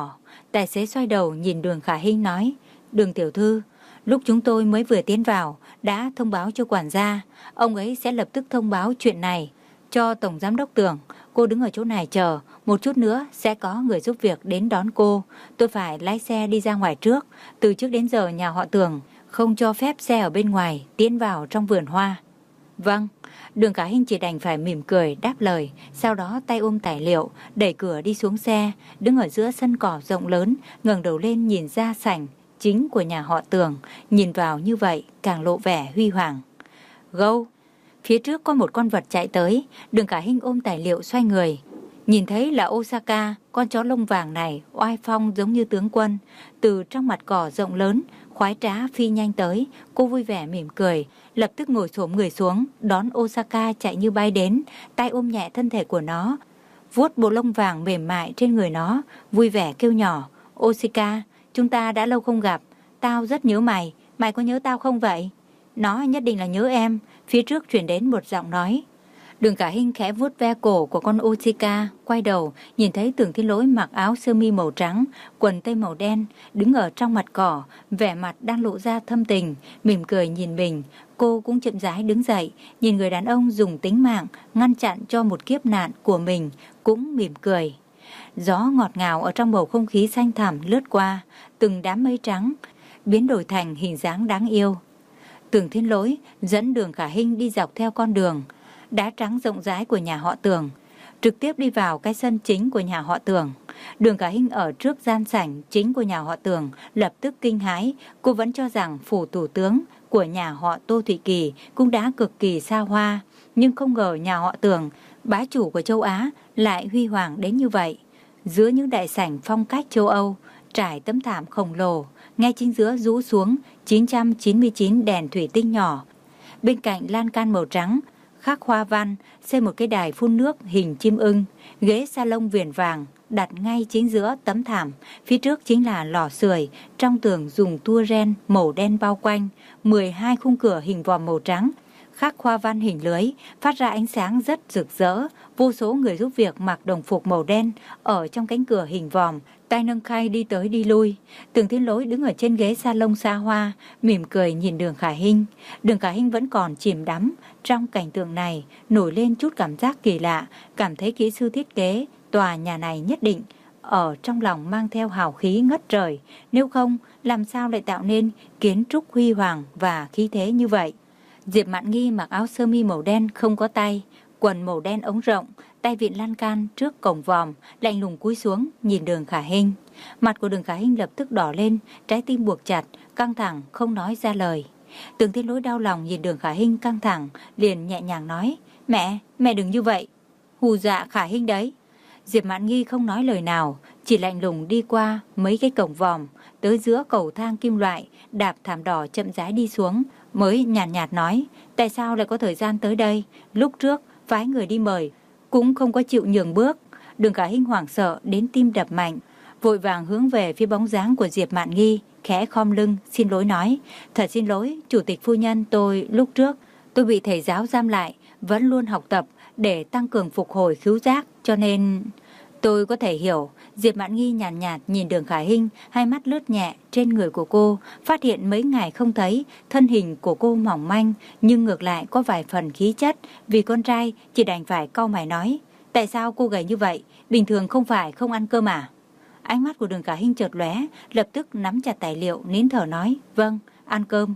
Tài xế xoay đầu nhìn Đường Khả Hinh nói, Đường tiểu thư, lúc chúng tôi mới vừa tiến vào đã thông báo cho quản gia, ông ấy sẽ lập tức thông báo chuyện này cho Tổng Giám đốc Tưởng. Cô đứng ở chỗ này chờ, một chút nữa sẽ có người giúp việc đến đón cô. Tôi phải lái xe đi ra ngoài trước. Từ trước đến giờ nhà họ Tưởng không cho phép xe ở bên ngoài tiến vào trong vườn hoa. Vâng. Đường Khả Hinh chỉ đành phải mỉm cười đáp lời, sau đó tay ôm tài liệu, đẩy cửa đi xuống xe, đứng ở giữa sân cỏ rộng lớn, ngẩng đầu lên nhìn ra sảnh chính của nhà họ Tưởng, nhìn vào như vậy càng lộ vẻ huy hoàng. Gâu! Phía trước có một con vật chạy tới, Đường Khả Hinh ôm tài liệu xoay người. Nhìn thấy là Osaka, con chó lông vàng này oai phong giống như tướng quân, từ trong mặt cỏ rộng lớn, khoái trá phi nhanh tới. Cô vui vẻ mỉm cười, lập tức ngồi xổm người xuống, đón Osaka chạy như bay đến, tay ôm nhẹ thân thể của nó, vuốt bộ lông vàng mềm mại trên người nó, vui vẻ kêu nhỏ, Osaka, chúng ta đã lâu không gặp, tao rất nhớ mày, mày có nhớ tao không vậy? Nó nhất định là nhớ em. Phía trước truyền đến một giọng nói. Đường Khả Hinh khẽ vuốt ve cổ của con Osaka, quay đầu, nhìn thấy Tưởng Thiên Lỗi mặc áo sơ mi màu trắng, quần tây màu đen, đứng ở trong mặt cỏ, vẻ mặt đang lộ ra thâm tình, mỉm cười nhìn mình. Cô cũng chậm rãi đứng dậy, nhìn người đàn ông dùng tính mạng ngăn chặn cho một kiếp nạn của mình, cũng mỉm cười. Gió ngọt ngào ở trong bầu không khí xanh thẳm lướt qua, từng đám mây trắng biến đổi thành hình dáng đáng yêu. Tưởng Thiên Lỗi dẫn Đường Khả Hinh đi dọc theo con đường đá trắng rộng rãi của nhà họ Tưởng, trực tiếp đi vào cái sân chính của nhà họ Tưởng. Đường Khả Hinh ở trước gian sảnh chính của nhà họ Tưởng lập tức kinh hãi. Cô vẫn cho rằng phủ thủ tướng của nhà họ Tô Thụy Kỳ cũng đã cực kỳ xa hoa, nhưng không ngờ nhà họ Tưởng, bá chủ của châu Á, lại huy hoàng đến như vậy. Giữa những đại sảnh phong cách châu Âu, trải tấm thảm khổng lồ, ngay chính giữa rũ xuống chín trăm chín mươi chín đèn thủy tinh nhỏ. Bên cạnh lan can màu trắng khắc hoa văn, xây một cái đài phun nước hình chim ưng, ghế salon viền vàng đặt ngay chính giữa tấm thảm. Phía trước chính là lò sưởi, trong tường dùng tua ren màu đen bao quanh, mười hai khung cửa hình vòm màu trắng khắc hoa văn hình lưới, phát ra ánh sáng rất rực rỡ. Vô số người giúp việc mặc đồng phục màu đen ở trong cánh cửa hình vòm, tay nâng khay đi tới đi lui. Tưởng Thiên Lỗi đứng ở trên ghế salon xa hoa, mỉm cười nhìn Đường Khả Hinh. Đường Khả Hinh vẫn còn chìm đắm trong cảnh tượng này, nổi lên chút cảm giác kỳ lạ, cảm thấy kỹ sư thiết kế tòa nhà này nhất định ở trong lòng mang theo hào khí ngất trời, nếu không làm sao lại tạo nên kiến trúc huy hoàng và khí thế như vậy. Diệp Mạn Nghi mặc áo sơ mi màu đen không có tay, quần màu đen ống rộng, tay vịn lan can trước cổng vòm, lạnh lùng cúi xuống nhìn Đường Khả Hinh. Mặt của Đường Khả Hinh lập tức đỏ lên, trái tim buộc chặt, căng thẳng không nói ra lời. Tưởng Thiên Lỗi đau lòng nhìn Đường Khả Hinh căng thẳng, liền nhẹ nhàng nói, mẹ, mẹ đừng như vậy, hù dọa Khả Hinh đấy. Diệp Mạn Nghi không nói lời nào, chỉ lạnh lùng đi qua mấy cái cổng vòm, tới giữa cầu thang kim loại, đạp thảm đỏ chậm rãi đi xuống, mới nhàn nhạt, nhạt nói, tại sao lại có thời gian tới đây, lúc trước phái người đi mời, cũng không có chịu nhường bước. Đường Khả Hinh hoảng sợ đến tim đập mạnh, vội vàng hướng về phía bóng dáng của Diệp Mạn Nghi, khẽ khom lưng, xin lỗi nói, thật xin lỗi, chủ tịch phu nhân, tôi lúc trước, tôi bị thầy giáo giam lại, vẫn luôn học tập để tăng cường phục hồi khứu giác, cho nên tôi có thể hiểu. Diệp Mạn Nghi nhàn nhạt, nhạt nhìn Đường Khả Hinh, hai mắt lướt nhẹ trên người của cô, phát hiện mấy ngày không thấy, thân hình của cô mỏng manh, nhưng ngược lại có vài phần khí chất. Vì con trai, chỉ đành phải cau mày nói, tại sao cô gầy như vậy, bình thường không phải không ăn cơm à? Ánh mắt của Đường Khả Hinh chợt lóe, lập tức nắm chặt tài liệu, nín thở nói, vâng, ăn cơm.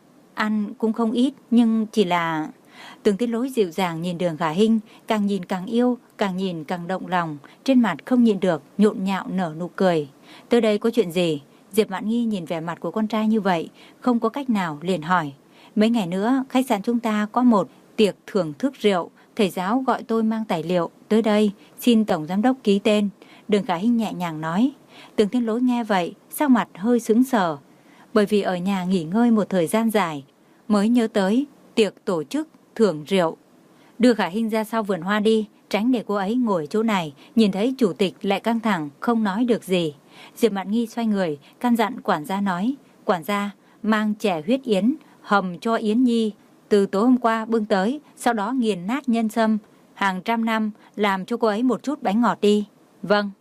Ăn cũng không ít, nhưng chỉ là... Tưởng Thiên Lỗi dịu dàng nhìn Đường Khả Hinh, càng nhìn càng yêu, càng nhìn càng động lòng, trên mặt không nhịn được, nhộn nhạo nở nụ cười. Tới đây có chuyện gì? Diệp Mạn Nghi nhìn vẻ mặt của con trai như vậy, không có cách nào liền hỏi. Mấy ngày nữa, khách sạn chúng ta có một tiệc thưởng thức rượu, thầy giáo gọi tôi mang tài liệu tới đây, xin tổng giám đốc ký tên. Đường Khả Hinh nhẹ nhàng nói. Tưởng Thiên Lỗi nghe vậy, sắc mặt hơi sững sờ, bởi vì ở nhà nghỉ ngơi một thời gian dài, mới nhớ tới tiệc tổ chức thưởng rượu. Đưa Khả Hinh ra sau vườn hoa đi, tránh để cô ấy ngồi chỗ này, nhìn thấy chủ tịch lại căng thẳng, không nói được gì. Diệp Mạn Nghi xoay người, căn dặn quản gia nói, quản gia, mang chè huyết yến, hầm cho Yến Nhi, từ tối hôm qua bưng tới, sau đó nghiền nát nhân sâm, hàng trăm năm, làm cho cô ấy một chút bánh ngọt đi. Vâng.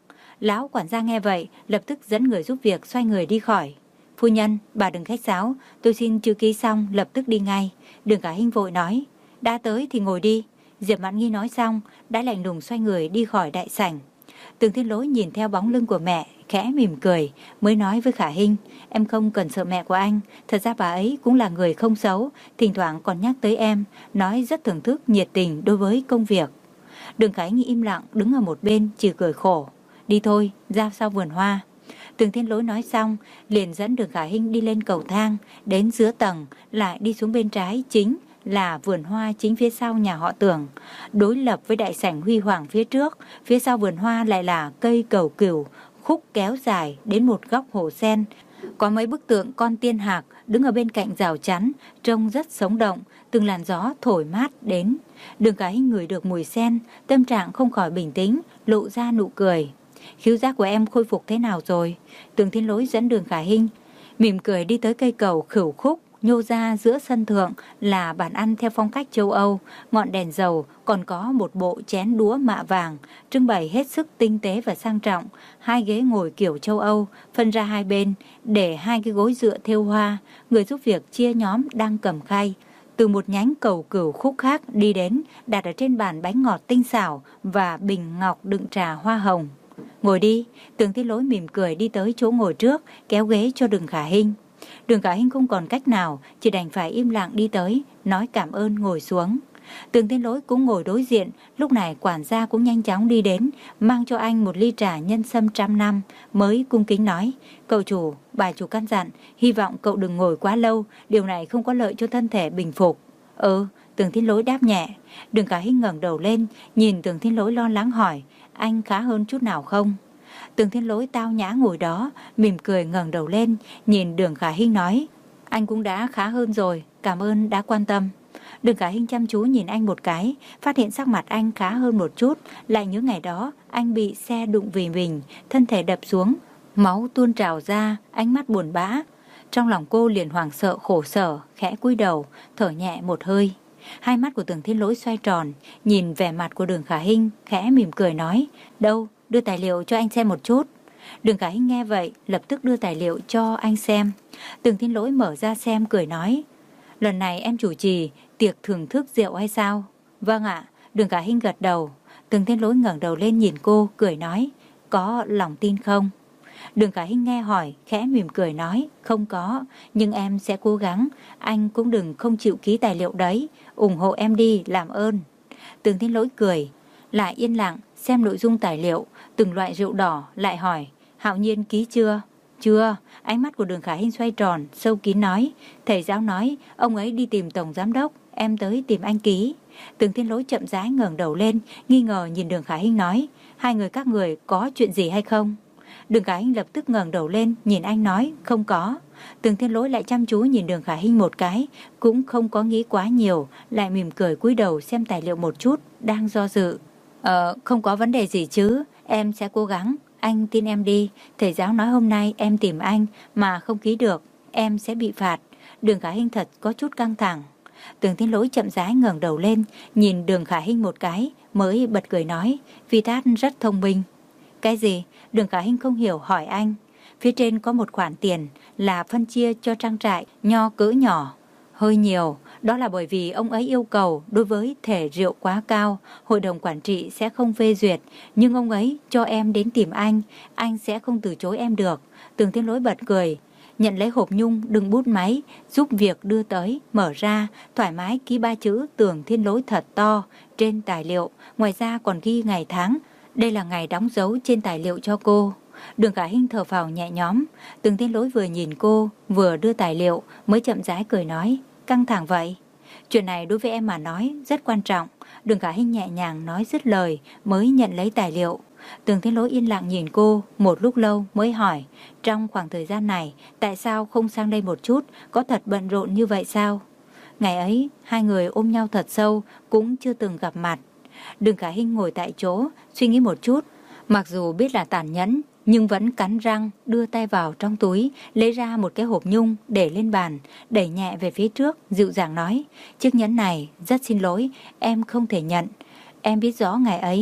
Lão quản gia nghe vậy, lập tức dẫn người giúp việc xoay người đi khỏi. Phu nhân, bà đừng khách sáo, tôi xin chữ ký xong lập tức đi ngay. Đường Khả Hinh vội nói, đã tới thì ngồi đi. Diệp Mạn Nghi nói xong, đã lạnh lùng xoay người đi khỏi đại sảnh. Tường Thiên Lỗi nhìn theo bóng lưng của mẹ, khẽ mỉm cười, mới nói với Khả Hinh, em không cần sợ mẹ của anh, thật ra bà ấy cũng là người không xấu, thỉnh thoảng còn nhắc tới em, nói rất thưởng thức nhiệt tình đối với công việc. Đường Khả Hinh im lặng đứng ở một bên chỉ cười khổ, đi thôi, ra sau vườn hoa. Tường Thiên Lỗi nói xong, liền dẫn Đường Khả Hinh đi lên cầu thang, đến dưới tầng, lại đi xuống bên trái chính là vườn hoa chính phía sau nhà họ Tưởng. Đối lập với đại sảnh huy hoàng phía trước, phía sau vườn hoa lại là cây cầu cửu, khúc kéo dài đến một góc hồ sen. Có mấy bức tượng con tiên hạc đứng ở bên cạnh rào chắn, trông rất sống động, từng làn gió thổi mát đến. Đường Khả Hinh ngửi được mùi sen, tâm trạng không khỏi bình tĩnh, lộ ra nụ cười. Khứu giác của em khôi phục thế nào rồi? Tường Thiên Lỗi dẫn Đường Khả Hinh mỉm cười đi tới cây cầu khửu khúc, nhô ra giữa sân thượng là bàn ăn theo phong cách châu Âu, ngọn đèn dầu, còn có một bộ chén đũa mạ vàng, trưng bày hết sức tinh tế và sang trọng. Hai ghế ngồi kiểu châu Âu, phân ra hai bên, để hai cái gối dựa thêu hoa. Người giúp việc chia nhóm đang cầm khay. Từ một nhánh cầu cửu khúc khác đi đến, đặt ở trên bàn bánh ngọt tinh xảo và bình ngọc đựng trà hoa hồng. Ngồi đi. Tường Thiên Lỗi mỉm cười đi tới chỗ ngồi trước, kéo ghế cho Đường Khả Hinh. Đường Khả Hinh không còn cách nào, chỉ đành phải im lặng đi tới, nói cảm ơn ngồi xuống. Tường Thiên Lỗi cũng ngồi đối diện, lúc này quản gia cũng nhanh chóng đi đến, mang cho anh một ly trà nhân sâm trăm năm, mới cung kính nói, cậu chủ, bà chủ căn dặn, hy vọng cậu đừng ngồi quá lâu, điều này không có lợi cho thân thể bình phục. Ừ, Tường Thiên Lỗi đáp nhẹ. Đường Khả Hinh ngẩng đầu lên, nhìn Tường Thiên Lỗi lo lắng hỏi, anh khá hơn chút nào không? Tường Thiên Lỗi tao nhã ngồi đó, mỉm cười ngẩng đầu lên, nhìn Đường Khả Hinh nói, anh cũng đã khá hơn rồi, cảm ơn đã quan tâm. Đường Khả Hinh chăm chú nhìn anh một cái, phát hiện sắc mặt anh khá hơn một chút, lại nhớ ngày đó anh bị xe đụng vì mình, thân thể đập xuống, máu tuôn trào ra, ánh mắt buồn bã. Trong lòng cô liền hoảng sợ khổ sở, khẽ cúi đầu, thở nhẹ một hơi. Hai mắt của Tường Thiên Lỗi xoay tròn, nhìn vẻ mặt của Đường Khả Hinh, khẽ mỉm cười nói, đâu, đưa tài liệu cho anh xem một chút. Đường Khả Hinh nghe vậy, lập tức đưa tài liệu cho anh xem. Tường Thiên Lỗi mở ra xem cười nói, lần này em chủ trì tiệc thưởng thức rượu hay sao? Vâng ạ. Đường Khả Hinh gật đầu. Tường Thiên Lỗi ngẩng đầu lên nhìn cô, cười nói, có lòng tin không? Đường Khả Hinh nghe hỏi, khẽ mỉm cười nói, không có, nhưng em sẽ cố gắng, anh cũng đừng không chịu ký tài liệu đấy, ủng hộ em đi, làm ơn. Tường Thiên Lỗi cười, lại yên lặng, xem nội dung tài liệu, từng loại rượu đỏ, lại hỏi, Hạo Nhiên ký chưa? Chưa. Ánh mắt của Đường Khả Hinh xoay tròn, sâu kín nói, thầy giáo nói, ông ấy đi tìm tổng giám đốc, em tới tìm anh ký. Tường Thiên Lỗi chậm rãi ngẩng đầu lên, nghi ngờ nhìn Đường Khả Hinh nói, hai người các người có chuyện gì hay không? Đường Khả Hinh lập tức ngẩng đầu lên, nhìn anh nói, không có. Tường Thiên Lỗi lại chăm chú nhìn Đường Khả Hinh một cái, cũng không có nghĩ quá nhiều, lại mỉm cười cúi đầu xem tài liệu một chút, đang do dự. Ờ, không có vấn đề gì chứ, em sẽ cố gắng, anh tin em đi, thầy giáo nói hôm nay em tìm anh mà không ký được, em sẽ bị phạt. Đường Khả Hinh thật có chút căng thẳng. Tường Thiên Lỗi chậm rãi ngẩng đầu lên, nhìn Đường Khả Hinh một cái, mới bật cười nói, Vi Tát rất thông minh. Cái gì? Đường Khả Hinh không hiểu hỏi anh. Phía trên có một khoản tiền là phân chia cho trang trại nho cỡ nhỏ, hơi nhiều. Đó là bởi vì ông ấy yêu cầu đối với thể rượu quá cao, hội đồng quản trị sẽ không phê duyệt. Nhưng ông ấy cho em đến tìm anh, anh sẽ không từ chối em được. Tường Thiên Lỗi bật cười, nhận lấy hộp nhung đựng bút máy, giúp việc đưa tới, mở ra, thoải mái ký ba chữ Tường Thiên Lỗi thật to trên tài liệu. Ngoài ra còn ghi ngày tháng. Đây là ngày đóng dấu trên tài liệu cho cô. Đường Khả Hinh thở phào nhẹ nhõm. Tường Thiên Lỗi vừa nhìn cô, vừa đưa tài liệu, mới chậm rãi cười nói, căng thẳng vậy? Chuyện này đối với em mà nói rất quan trọng. Đường Khả Hinh nhẹ nhàng nói dứt lời, mới nhận lấy tài liệu. Tường Thiên Lỗi yên lặng nhìn cô, một lúc lâu mới hỏi, trong khoảng thời gian này, tại sao không sang đây một chút, có thật bận rộn như vậy sao? Ngày ấy, hai người ôm nhau thật sâu, cũng chưa từng gặp mặt. Đường Khả Hinh ngồi tại chỗ, suy nghĩ một chút. Mặc dù biết là tàn nhẫn, nhưng vẫn cắn răng, đưa tay vào trong túi, lấy ra một cái hộp nhung để lên bàn, đẩy nhẹ về phía trước, dịu dàng nói, chiếc nhẫn này, rất xin lỗi, em không thể nhận. Em biết rõ ngày ấy,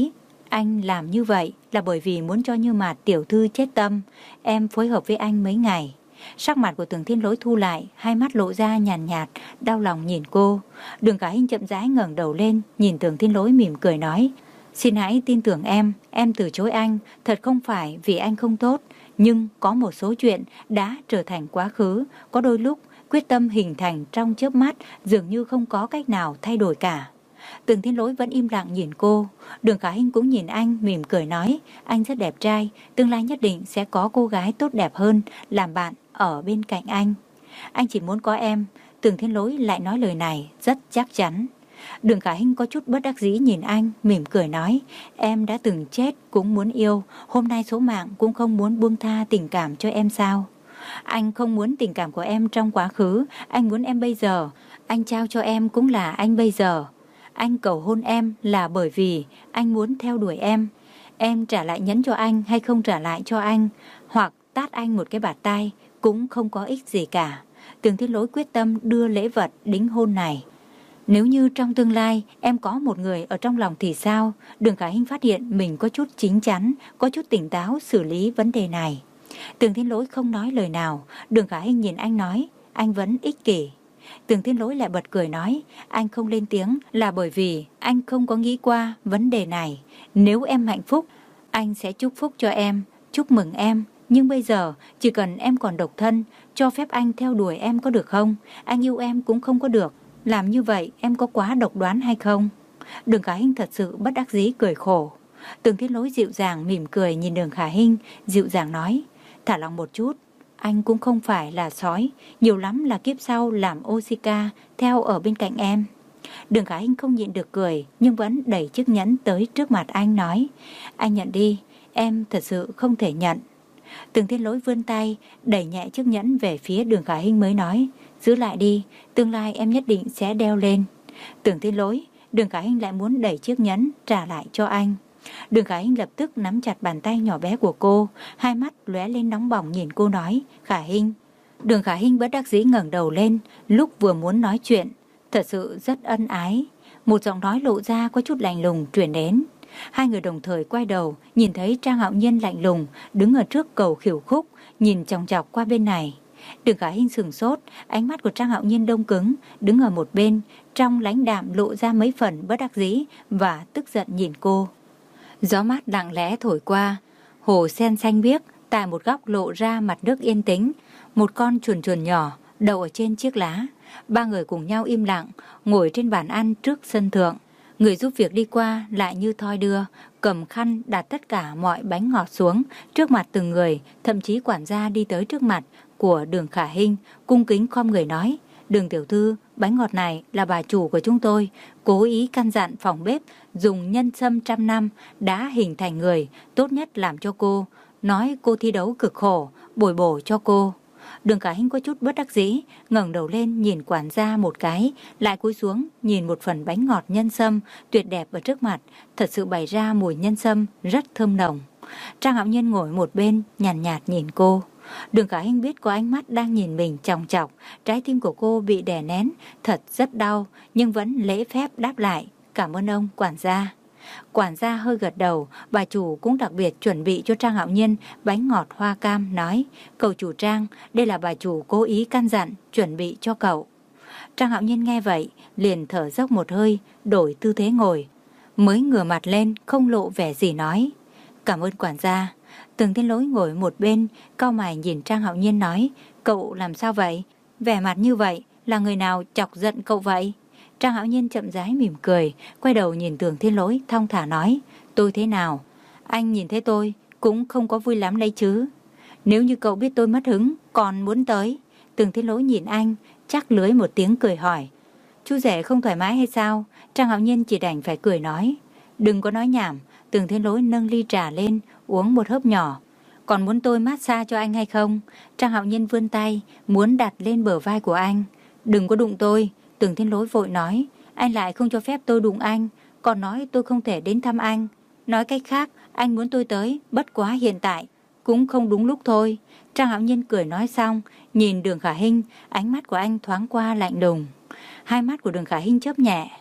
Anh làm như vậy là bởi vì muốn cho Như Mạt tiểu thư chết tâm. Em phối hợp với anh mấy ngày. Sắc mặt của Tưởng Thiên Lỗi thu lại, hai mắt lộ ra nhàn nhạt, nhạt, đau lòng nhìn cô. Đường Khả Hinh chậm rãi ngẩng đầu lên, nhìn Tưởng Thiên Lỗi mỉm cười nói: xin hãy tin tưởng em, em từ chối anh, thật không phải vì anh không tốt. Nhưng có một số chuyện đã trở thành quá khứ, có đôi lúc quyết tâm hình thành trong chớp mắt dường như không có cách nào thay đổi cả. Tưởng Thiên Lỗi vẫn im lặng nhìn cô. Đường Khả Hinh cũng nhìn anh mỉm cười nói: anh rất đẹp trai, tương lai nhất định sẽ có cô gái tốt đẹp hơn làm bạn ở bên cạnh anh. Anh chỉ muốn có em. Tưởng Thiên Lỗi lại nói lời này rất chắc chắn. Đường Khả Hinh có chút bất đắc dĩ nhìn anh, mỉm cười nói: em đã từng chết cũng muốn yêu, hôm nay số mạng cũng không muốn buông tha tình cảm cho em sao? Anh không muốn tình cảm của em trong quá khứ, anh muốn em bây giờ. Anh trao cho em cũng là anh bây giờ. Anh cầu hôn em là bởi vì anh muốn theo đuổi em. Em trả lại nhẫn cho anh hay không trả lại cho anh, hoặc tát anh một cái bạt tai, cũng không có ích gì cả. Tưởng Thiên Lỗi quyết tâm đưa lễ vật đính hôn này. Nếu như trong tương lai em có một người ở trong lòng thì sao? Đường Khả Hinh phát hiện mình có chút chín chắn, có chút tỉnh táo xử lý vấn đề này. Tưởng Thiên Lỗi không nói lời nào. Đường Khả Hinh nhìn anh nói: anh vẫn ích kỷ. Tưởng Thiên Lỗi lại bật cười nói: anh không lên tiếng là bởi vì anh không có nghĩ qua vấn đề này. Nếu em hạnh phúc, anh sẽ chúc phúc cho em, chúc mừng em. Nhưng bây giờ chỉ cần em còn độc thân, cho phép anh theo đuổi em có được không? Anh yêu em cũng không có được. Làm như vậy em có quá độc đoán hay không? Đường Khả Hinh thật sự bất đắc dĩ cười khổ. Tưởng Thiên Lỗi dịu dàng mỉm cười nhìn Đường Khả Hinh, dịu dàng nói: thả lòng một chút, anh cũng không phải là sói, nhiều lắm là kiếp sau làm Oshika theo ở bên cạnh em. Đường Khả Hinh không nhịn được cười, nhưng vẫn đẩy chiếc nhẫn tới trước mặt anh nói: anh nhận đi, em thật sự không thể nhận. Tưởng Thiên Lỗi vươn tay đẩy nhẹ chiếc nhẫn về phía Đường Khả Hinh mới nói: giữ lại đi, tương lai em nhất định sẽ đeo lên. Tưởng Thiên Lỗi, Đường Khả Hinh lại muốn đẩy chiếc nhẫn trả lại cho anh. Đường Khả Hinh lập tức nắm chặt bàn tay nhỏ bé của cô, hai mắt lóe lên nóng bỏng nhìn cô nói: Khả Hinh. Đường Khả Hinh bất đắc dĩ ngẩng đầu lên, lúc vừa muốn nói chuyện, thật sự rất ân ái. Một giọng nói lộ ra có chút lạnh lùng truyền đến. Hai người đồng thời quay đầu, nhìn thấy Trang Hạo Nhiên lạnh lùng đứng ở trước cầu khỉu khúc, nhìn chòng chọc qua bên này. Đường Khả Hinh sừng sốt, ánh mắt của Trang Hạo Nhiên đông cứng, đứng ở một bên, trong lãnh đạm lộ ra mấy phần bất đắc dĩ và tức giận nhìn cô. Gió mát lặng lẽ thổi qua, hồ sen xanh biếc, tại một góc lộ ra mặt nước yên tĩnh, một con chuồn chuồn nhỏ đậu ở trên chiếc lá. Ba người cùng nhau im lặng, ngồi trên bàn ăn trước sân thượng. Người giúp việc đi qua lại như thoi đưa, cầm khăn đặt tất cả mọi bánh ngọt xuống trước mặt từng người, thậm chí quản gia đi tới trước mặt của Đường Khả Hinh, cung kính khom người nói: Đường tiểu thư, bánh ngọt này là bà chủ của chúng tôi, cố ý căn dặn phòng bếp dùng nhân sâm trăm năm đã hình thành người, tốt nhất làm cho cô, nói cô thi đấu cực khổ, bồi bổ cho cô. Đường Khả Hinh có chút bất đắc dĩ, ngẩng đầu lên nhìn quản gia một cái, lại cúi xuống nhìn một phần bánh ngọt nhân sâm tuyệt đẹp ở trước mặt, thật sự bày ra mùi nhân sâm rất thơm nồng. Trang Hạo Nhiên ngồi một bên, nhàn nhạt, nhạt nhìn cô. Đường Khả Hinh biết có ánh mắt đang nhìn mình chòng chọc, trái tim của cô bị đè nén, thật rất đau, nhưng vẫn lễ phép đáp lại: cảm ơn ông quản gia. Quản gia hơi gật đầu, bà chủ cũng đặc biệt chuẩn bị cho Trang Hạo Nhiên bánh ngọt hoa cam, nói: cậu chủ Trang, đây là bà chủ cố ý căn dặn, chuẩn bị cho cậu. Trang Hạo Nhiên nghe vậy, liền thở dốc một hơi, đổi tư thế ngồi, mới ngửa mặt lên, không lộ vẻ gì nói: cảm ơn quản gia. Tưởng Thiên Lỗi ngồi một bên, cau mày nhìn Trang Hạo Nhiên nói: cậu làm sao vậy? Vẻ mặt như vậy, là người nào chọc giận cậu vậy? Trang Hạo Nhiên chậm rãi mỉm cười, quay đầu nhìn Tưởng Thiên Lỗi thong thả nói: tôi thế nào? Anh nhìn thấy tôi cũng không có vui lắm đấy chứ. Nếu như cậu biết tôi mất hứng, còn muốn tới. Tưởng Thiên Lỗi nhìn anh, chắc lưới một tiếng cười hỏi: chú rể không thoải mái hay sao? Trang Hạo Nhiên chỉ đành phải cười nói: đừng có nói nhảm. Tưởng Thiên Lỗi nâng ly trà lên, uống một hớp nhỏ. Còn muốn tôi massage cho anh hay không? Trang Hạo Nhiên vươn tay, muốn đặt lên bờ vai của anh. Đừng có đụng tôi. Tưởng Thiên Lỗi vội nói: anh lại không cho phép tôi đụng anh, còn nói tôi không thể đến thăm anh. Nói cách khác, anh muốn tôi tới, bất quá hiện tại cũng không đúng lúc thôi. Trang Hạo Nhiên cười nói xong, nhìn Đường Khả Hinh, ánh mắt của anh thoáng qua lạnh lùng. Hai mắt của Đường Khả Hinh chớp nhẹ.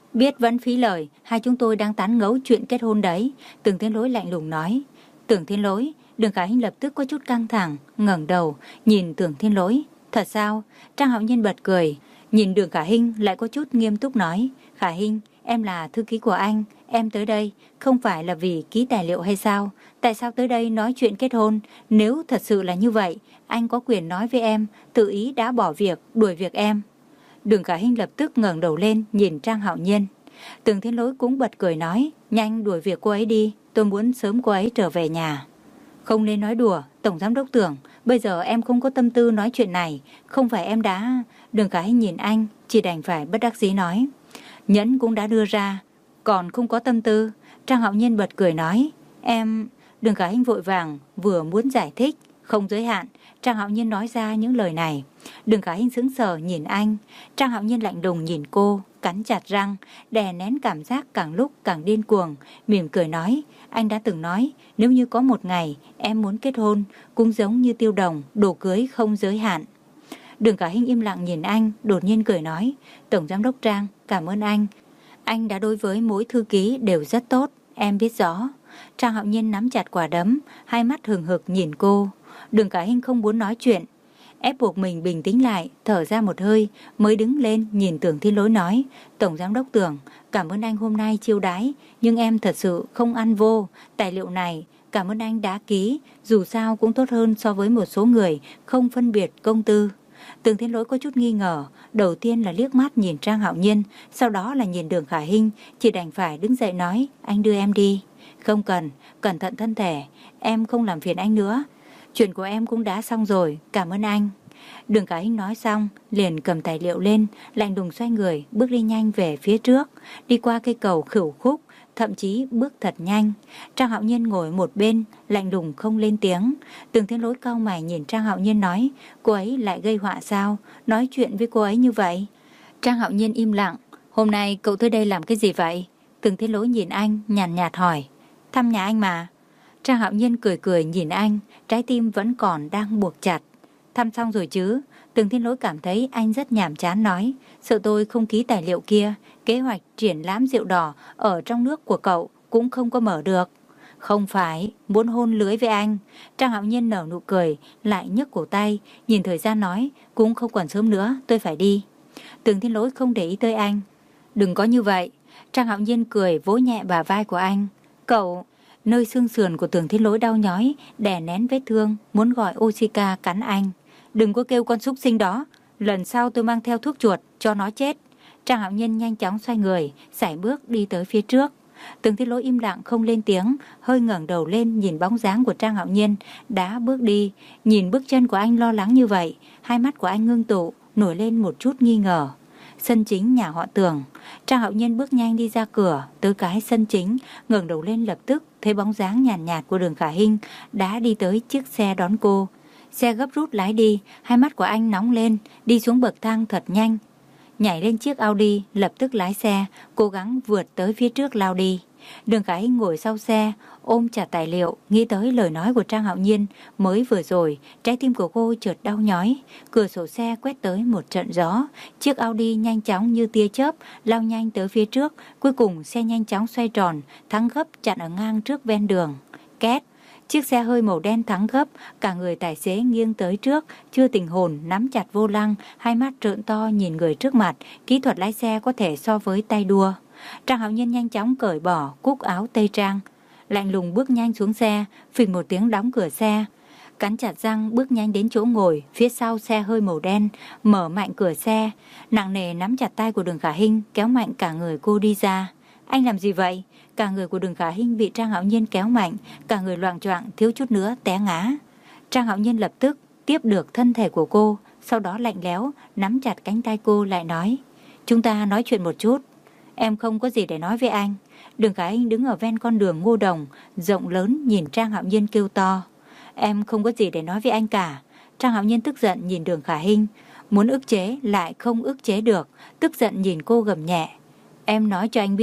Biết vẫn phí lời, hai chúng tôi đang tán ngấu chuyện kết hôn đấy. Tưởng Thiên Lỗi lạnh lùng nói. Tưởng Thiên Lỗi, Đường Khả Hinh lập tức có chút căng thẳng, ngẩng đầu, nhìn Tưởng Thiên Lỗi. Thật sao? Trang Hạo Nhiên bật cười, nhìn Đường Khả Hinh lại có chút nghiêm túc nói. Khả Hinh, em là thư ký của anh, em tới đây không phải là vì ký tài liệu hay sao? Tại sao tới đây nói chuyện kết hôn? Nếu thật sự là như vậy, anh có quyền nói với em, tự ý đã bỏ việc, đuổi việc em. Đường Khả Hinh lập tức ngẩng đầu lên nhìn Trang Hạo Nhiên. Tưởng Thiên Lỗi cũng bật cười nói, nhanh đuổi việc cô ấy đi, tôi muốn sớm cô ấy trở về nhà. Không nên nói đùa, Tổng Giám đốc Tưởng, bây giờ em không có tâm tư nói chuyện này, không phải em đã... Đường Khả Hinh nhìn anh, chỉ đành phải bất đắc dĩ nói. Nhẫn cũng đã đưa ra, còn không có tâm tư. Trang Hạo Nhiên bật cười nói, em... Đường Khả Hinh vội vàng, vừa muốn giải thích, không giới hạn. Trang Hạo Nhiên nói ra những lời này. Đường Khả Hinh sững sờ nhìn anh. Trang Hạo Nhiên lạnh lùng nhìn cô, cắn chặt răng, đè nén cảm giác càng lúc càng điên cuồng, mỉm cười nói, anh đã từng nói, nếu như có một ngày em muốn kết hôn, cũng giống như Tiêu Đồng, đồ cưới không giới hạn. Đường Khả Hinh im lặng nhìn anh, đột nhiên cười nói, Tổng Giám đốc Trang, cảm ơn anh. Anh đã đối với mỗi thư ký đều rất tốt, em biết rõ. Trang Hạo Nhiên nắm chặt quả đấm, hai mắt hừng hực nhìn cô. Đường Khả Hinh không muốn nói chuyện, ép buộc mình bình tĩnh lại, thở ra một hơi, mới đứng lên nhìn Tưởng Thiên Lỗi nói, Tổng Giám đốc Tưởng, cảm ơn anh hôm nay chiêu đãi, nhưng em thật sự không ăn vô. Tài liệu này, cảm ơn anh đã ký, dù sao cũng tốt hơn so với một số người không phân biệt công tư. Tưởng Thiên Lỗi có chút nghi ngờ, đầu tiên là liếc mắt nhìn Trang Hạo Nhiên, sau đó là nhìn Đường Khả Hinh, chỉ đành phải đứng dậy nói, anh đưa em đi. Không cần, cẩn thận thân thể, em không làm phiền anh nữa. Chuyện của em cũng đã xong rồi, cảm ơn anh. Đường Khả Hinh nói xong, liền cầm tài liệu lên, lạnh lùng xoay người, bước đi nhanh về phía trước, đi qua cây cầu khửu khúc, thậm chí bước thật nhanh. Trang Hạo Nhiên ngồi một bên, lạnh lùng không lên tiếng. Tưởng Thiên Lỗi cau mày nhìn Trang Hạo Nhiên nói, cô ấy lại gây họa sao? Nói chuyện với cô ấy như vậy. Trang Hạo Nhiên im lặng. Hôm nay cậu tới đây làm cái gì vậy? Tưởng Thiên Lỗi nhìn anh, nhàn nhạt hỏi. Thăm nhà anh mà. Trang Hạo Nhiên cười cười nhìn anh, trái tim vẫn còn đang buộc chặt. Thăm xong rồi chứ? Tưởng Thiên Lỗi cảm thấy anh rất nhàm chán nói, sợ tôi không ký tài liệu kia, kế hoạch triển lãm rượu đỏ ở trong nước của cậu cũng không có mở được. Không phải, muốn hôn lưới với anh. Trang Hạo Nhiên nở nụ cười, lại nhấc cổ tay, nhìn thời gian nói, cũng không còn sớm nữa, tôi phải đi. Tưởng Thiên Lỗi không để ý tới anh. Đừng có như vậy. Trang Hạo Nhiên cười vỗ nhẹ bả vai của anh. Cậu... Nơi xương sườn của Tưởng Thiên Lỗi đau nhói, đè nén vết thương, muốn gọi Oshika cắn anh. Đừng có kêu con súc sinh đó, lần sau tôi mang theo thuốc chuột cho nó chết. Trang Hạo Nhiên nhanh chóng xoay người, sải bước đi tới phía trước. Tưởng Thiên Lỗi im lặng không lên tiếng, hơi ngẩng đầu lên nhìn bóng dáng của Trang Hạo Nhiên đã bước đi, nhìn bước chân của anh lo lắng như vậy, hai mắt của anh ngưng tụ, nổi lên một chút nghi ngờ. Sân chính nhà họ Tưởng. Trang Hạo Nhiên bước nhanh đi ra cửa, tới cái sân chính, ngẩng đầu lên lập tức thấy bóng dáng nhàn nhạt, nhạt của Đường Khả Hinh đã đi tới chiếc xe đón cô. Xe gấp rút lái đi, hai mắt của anh nóng lên, đi xuống bậc thang thật nhanh, nhảy lên chiếc Audi, lập tức lái xe, cố gắng vượt tới phía trước lao đi. Đường Khả Hinh ngồi sau xe, ôm chặt tài liệu, nghĩ tới lời nói của Trang Hạo Nhiên mới vừa rồi, trái tim của cô chợt đau nhói. Cửa sổ xe quét tới một trận gió, chiếc Audi nhanh chóng như tia chớp lao nhanh tới phía trước, cuối cùng xe nhanh chóng xoay tròn, thắng gấp chặn ở ngang trước ven đường. Két, chiếc xe hơi màu đen thắng gấp, cả người tài xế nghiêng tới trước, chưa tỉnh hồn, nắm chặt vô lăng, hai mắt trợn to nhìn người trước mặt, kỹ thuật lái xe có thể so với tay đua. Trang Hạo Nhiên nhanh chóng cởi bỏ cúc áo tây trang, lạnh lùng bước nhanh xuống xe, phịch một tiếng đóng cửa xe, cắn chặt răng bước nhanh đến chỗ ngồi phía sau xe hơi màu đen, mở mạnh cửa xe, nặng nề nắm chặt tay của Đường Khả Hinh, kéo mạnh cả người cô đi ra. Anh làm gì vậy? Cả người của Đường Khả Hinh bị Trang Hạo Nhiên kéo mạnh, cả người loạng choạng thiếu chút nữa té ngã. Trang Hạo Nhiên lập tức tiếp được thân thể của cô, sau đó lạnh lẽo nắm chặt cánh tay cô lại nói, chúng ta nói chuyện một chút. Em không có gì để nói với anh. Đường Khả Hinh đứng ở ven con đường ngô đồng rộng lớn nhìn Trang Hạo Nhiên kêu to, em không có gì để nói với anh cả. Trang Hạo Nhiên tức giận nhìn Đường Khả Hinh, muốn ức chế lại không ức chế được, tức giận nhìn cô gầm nhẹ, em nói cho anh biết,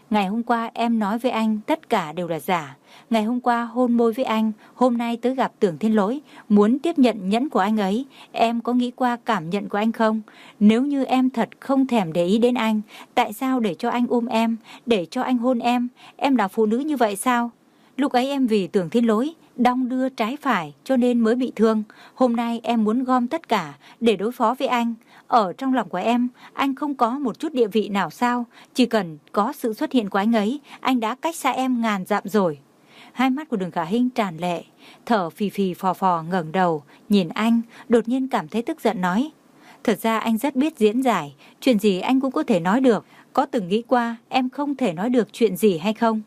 Ngày hôm qua em nói với anh tất cả đều là giả. Ngày hôm qua hôn môi với anh, hôm nay tới gặp Tưởng Thiên Lỗi, muốn tiếp nhận nhẫn của anh ấy. Em có nghĩ qua cảm nhận của anh không? Nếu như em thật không thèm để ý đến anh, tại sao để cho anh ôm em, để cho anh hôn em? Em là phụ nữ như vậy sao? Lúc ấy em vì Tưởng Thiên Lỗi đong đưa trái phải cho nên mới bị thương. Hôm nay em muốn gom tất cả để đối phó với anh. Ở trong lòng của em, anh không có một chút địa vị nào sao? Chỉ cần có sự xuất hiện của anh ấy, anh đã cách xa em ngàn dặm rồi. Hai mắt của Đường Khả Hinh tràn lệ, thở phì phì phò phò ngẩng đầu, nhìn anh, đột nhiên cảm thấy tức giận nói. Thật ra anh rất biết diễn giải, chuyện gì anh cũng có thể nói được. Có từng nghĩ qua em không thể nói được chuyện gì hay không?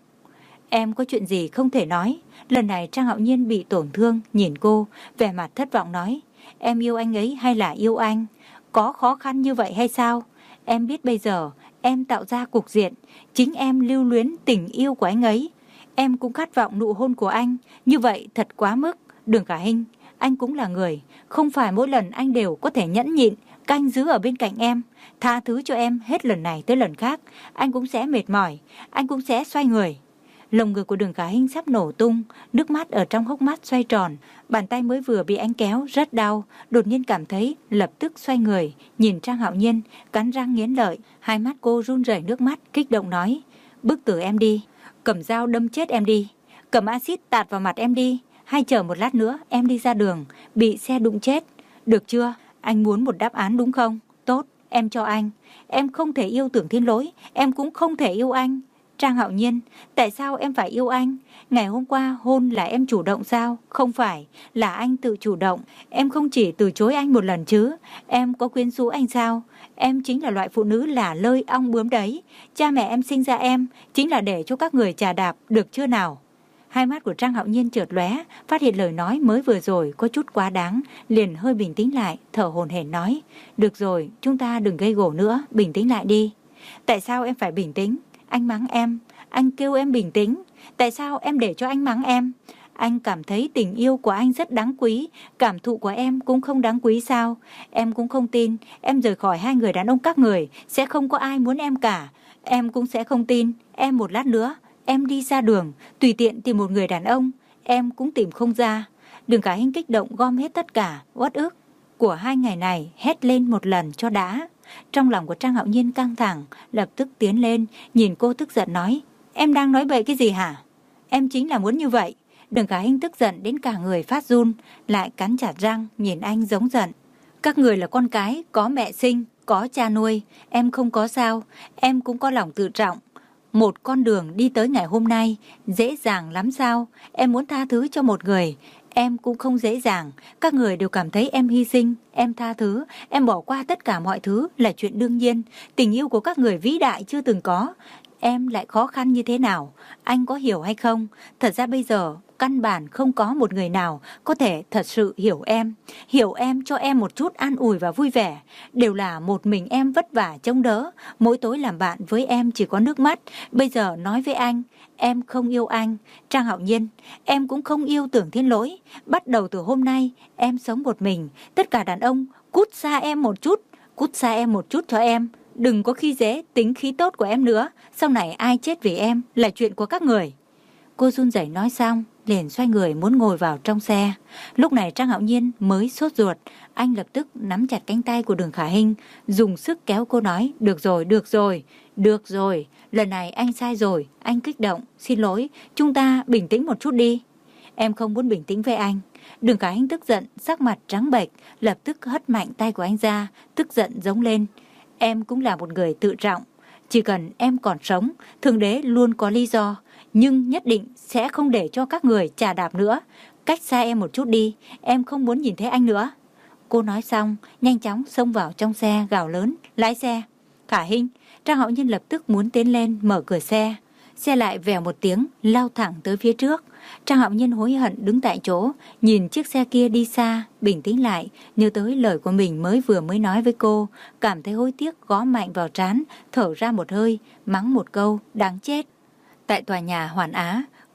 Em có chuyện gì không thể nói? Lần này Trang Hạo Nhiên bị tổn thương, nhìn cô, vẻ mặt thất vọng nói. Em yêu anh ấy hay là yêu anh? Có khó khăn như vậy hay sao? Em biết bây giờ em tạo ra cục diện, chính em lưu luyến tình yêu của anh ấy. Em cũng khát vọng nụ hôn của anh, như vậy thật quá mức. Đường Khả Hinh, anh cũng là người, không phải mỗi lần anh đều có thể nhẫn nhịn, canh giữ ở bên cạnh em. Tha thứ cho em hết lần này tới lần khác, anh cũng sẽ mệt mỏi, anh cũng sẽ xoay người. Lồng ngực của Đường Khả Hinh sắp nổ tung, nước mắt ở trong hốc mắt xoay tròn, bàn tay mới vừa bị anh kéo rất đau, đột nhiên cảm thấy lập tức xoay người, nhìn Trang Hạo Nhiên, cắn răng nghiến lợi, hai mắt cô run rẩy nước mắt, kích động nói: "Bức tử em đi, cầm dao đâm chết em đi, cầm axit tạt vào mặt em đi, hay chờ một lát nữa em đi ra đường bị xe đụng chết, được chưa? Anh muốn một đáp án đúng không? Tốt, em cho anh. Em không thể yêu Tưởng Thiên Lỗi, em cũng không thể yêu anh. Trang Hạo Nhiên, tại sao em phải yêu anh? Ngày hôm qua hôn là em chủ động sao? Không phải, là anh tự chủ động. Em không chỉ từ chối anh một lần chứ. Em có quyến rũ anh sao? Em chính là loại phụ nữ lả lơi ong bướm đấy. Cha mẹ em sinh ra em chính là để cho các người chà đạp, được chưa nào?" Hai mắt của Trang Hạo Nhiên chợt lóe, phát hiện lời nói mới vừa rồi có chút quá đáng, liền hơi bình tĩnh lại, thở hổn hển nói: "Được rồi, chúng ta đừng gây gổ nữa, bình tĩnh lại đi." "Tại sao em phải bình tĩnh? Anh mắng em, anh kêu em bình tĩnh. Tại sao em để cho anh mắng em? Anh cảm thấy tình yêu của anh rất đáng quý, cảm thụ của em cũng không đáng quý sao? Em cũng không tin, em rời khỏi hai người đàn ông các người, sẽ không có ai muốn em cả. Em cũng sẽ không tin, em một lát nữa, em đi ra đường, tùy tiện tìm một người đàn ông, em cũng tìm không ra." Đường Khả Hinh kích động gom hết tất cả, uất ức của hai ngày này hét lên một lần cho đã. Trong lòng của Trang Hạo Nhiên căng thẳng, lập tức tiến lên, nhìn cô tức giận nói: "Em đang nói bậy cái gì hả? Em chính là muốn như vậy." Đường Khả Hinh tức giận đến cả người phát run, lại cắn chặt răng, nhìn anh giống giận. "Các người là con cái, có mẹ sinh, có cha nuôi, em không có sao, em cũng có lòng tự trọng. Một con đường đi tới ngày hôm nay, dễ dàng lắm sao? Em muốn tha thứ cho một người, em cũng không dễ dàng. Các người đều cảm thấy em hy sinh, em tha thứ, em bỏ qua tất cả mọi thứ là chuyện đương nhiên. Tình yêu của các người vĩ đại chưa từng có. Em lại khó khăn như thế nào? Anh có hiểu hay không? Thật ra bây giờ căn bản không có một người nào có thể thật sự hiểu em. Hiểu em, cho em một chút an ủi và vui vẻ. Đều là một mình em vất vả chống đỡ. Mỗi tối làm bạn với em chỉ có nước mắt. Bây giờ nói với anh, em không yêu anh. Trang Hạo Nhiên, em cũng không yêu Tưởng Thiên Lỗi. Bắt đầu từ hôm nay, em sống một mình. Tất cả đàn ông, cút xa em một chút. Cút xa em một chút cho em. Đừng có khi dễ tính khí tốt của em nữa. Sau này ai chết vì em là chuyện của các người." Cô run rẩy nói xong, liền xoay người muốn ngồi vào trong xe. Lúc này Trang Hạo Nhiên mới sốt ruột. Anh lập tức nắm chặt cánh tay của Đường Khả Hinh, dùng sức kéo cô nói: "Được rồi, được rồi, được rồi. Lần này anh sai rồi, anh kích động, xin lỗi. Chúng ta bình tĩnh một chút đi." "Em không muốn bình tĩnh với anh." Đường Khả Hinh tức giận, sắc mặt trắng bệch, lập tức hất mạnh tay của anh ra, tức giận giống lên: "Em cũng là một người tự trọng. Chỉ cần em còn sống, Thượng Đế luôn có lý do, nhưng nhất định sẽ không để cho các người chà đạp nữa. Cách xa em một chút đi, em không muốn nhìn thấy anh nữa." Cô nói xong, nhanh chóng xông vào trong xe, gào lớn: "Lái xe!" "Khả Hinh!" Trang Hạo Nhiên lập tức muốn tiến lên mở cửa xe. Xe lại vèo một tiếng, lao thẳng tới phía trước. Trang Hạo Nhiên hối hận đứng tại chỗ, nhìn chiếc xe kia đi xa, bình tĩnh lại, nhớ tới lời của mình mới vừa mới nói với cô, cảm thấy hối tiếc gõ mạnh vào trán, thở ra một hơi, mắng một câu: "Đáng chết." Tại tòa nhà Hoàn Á,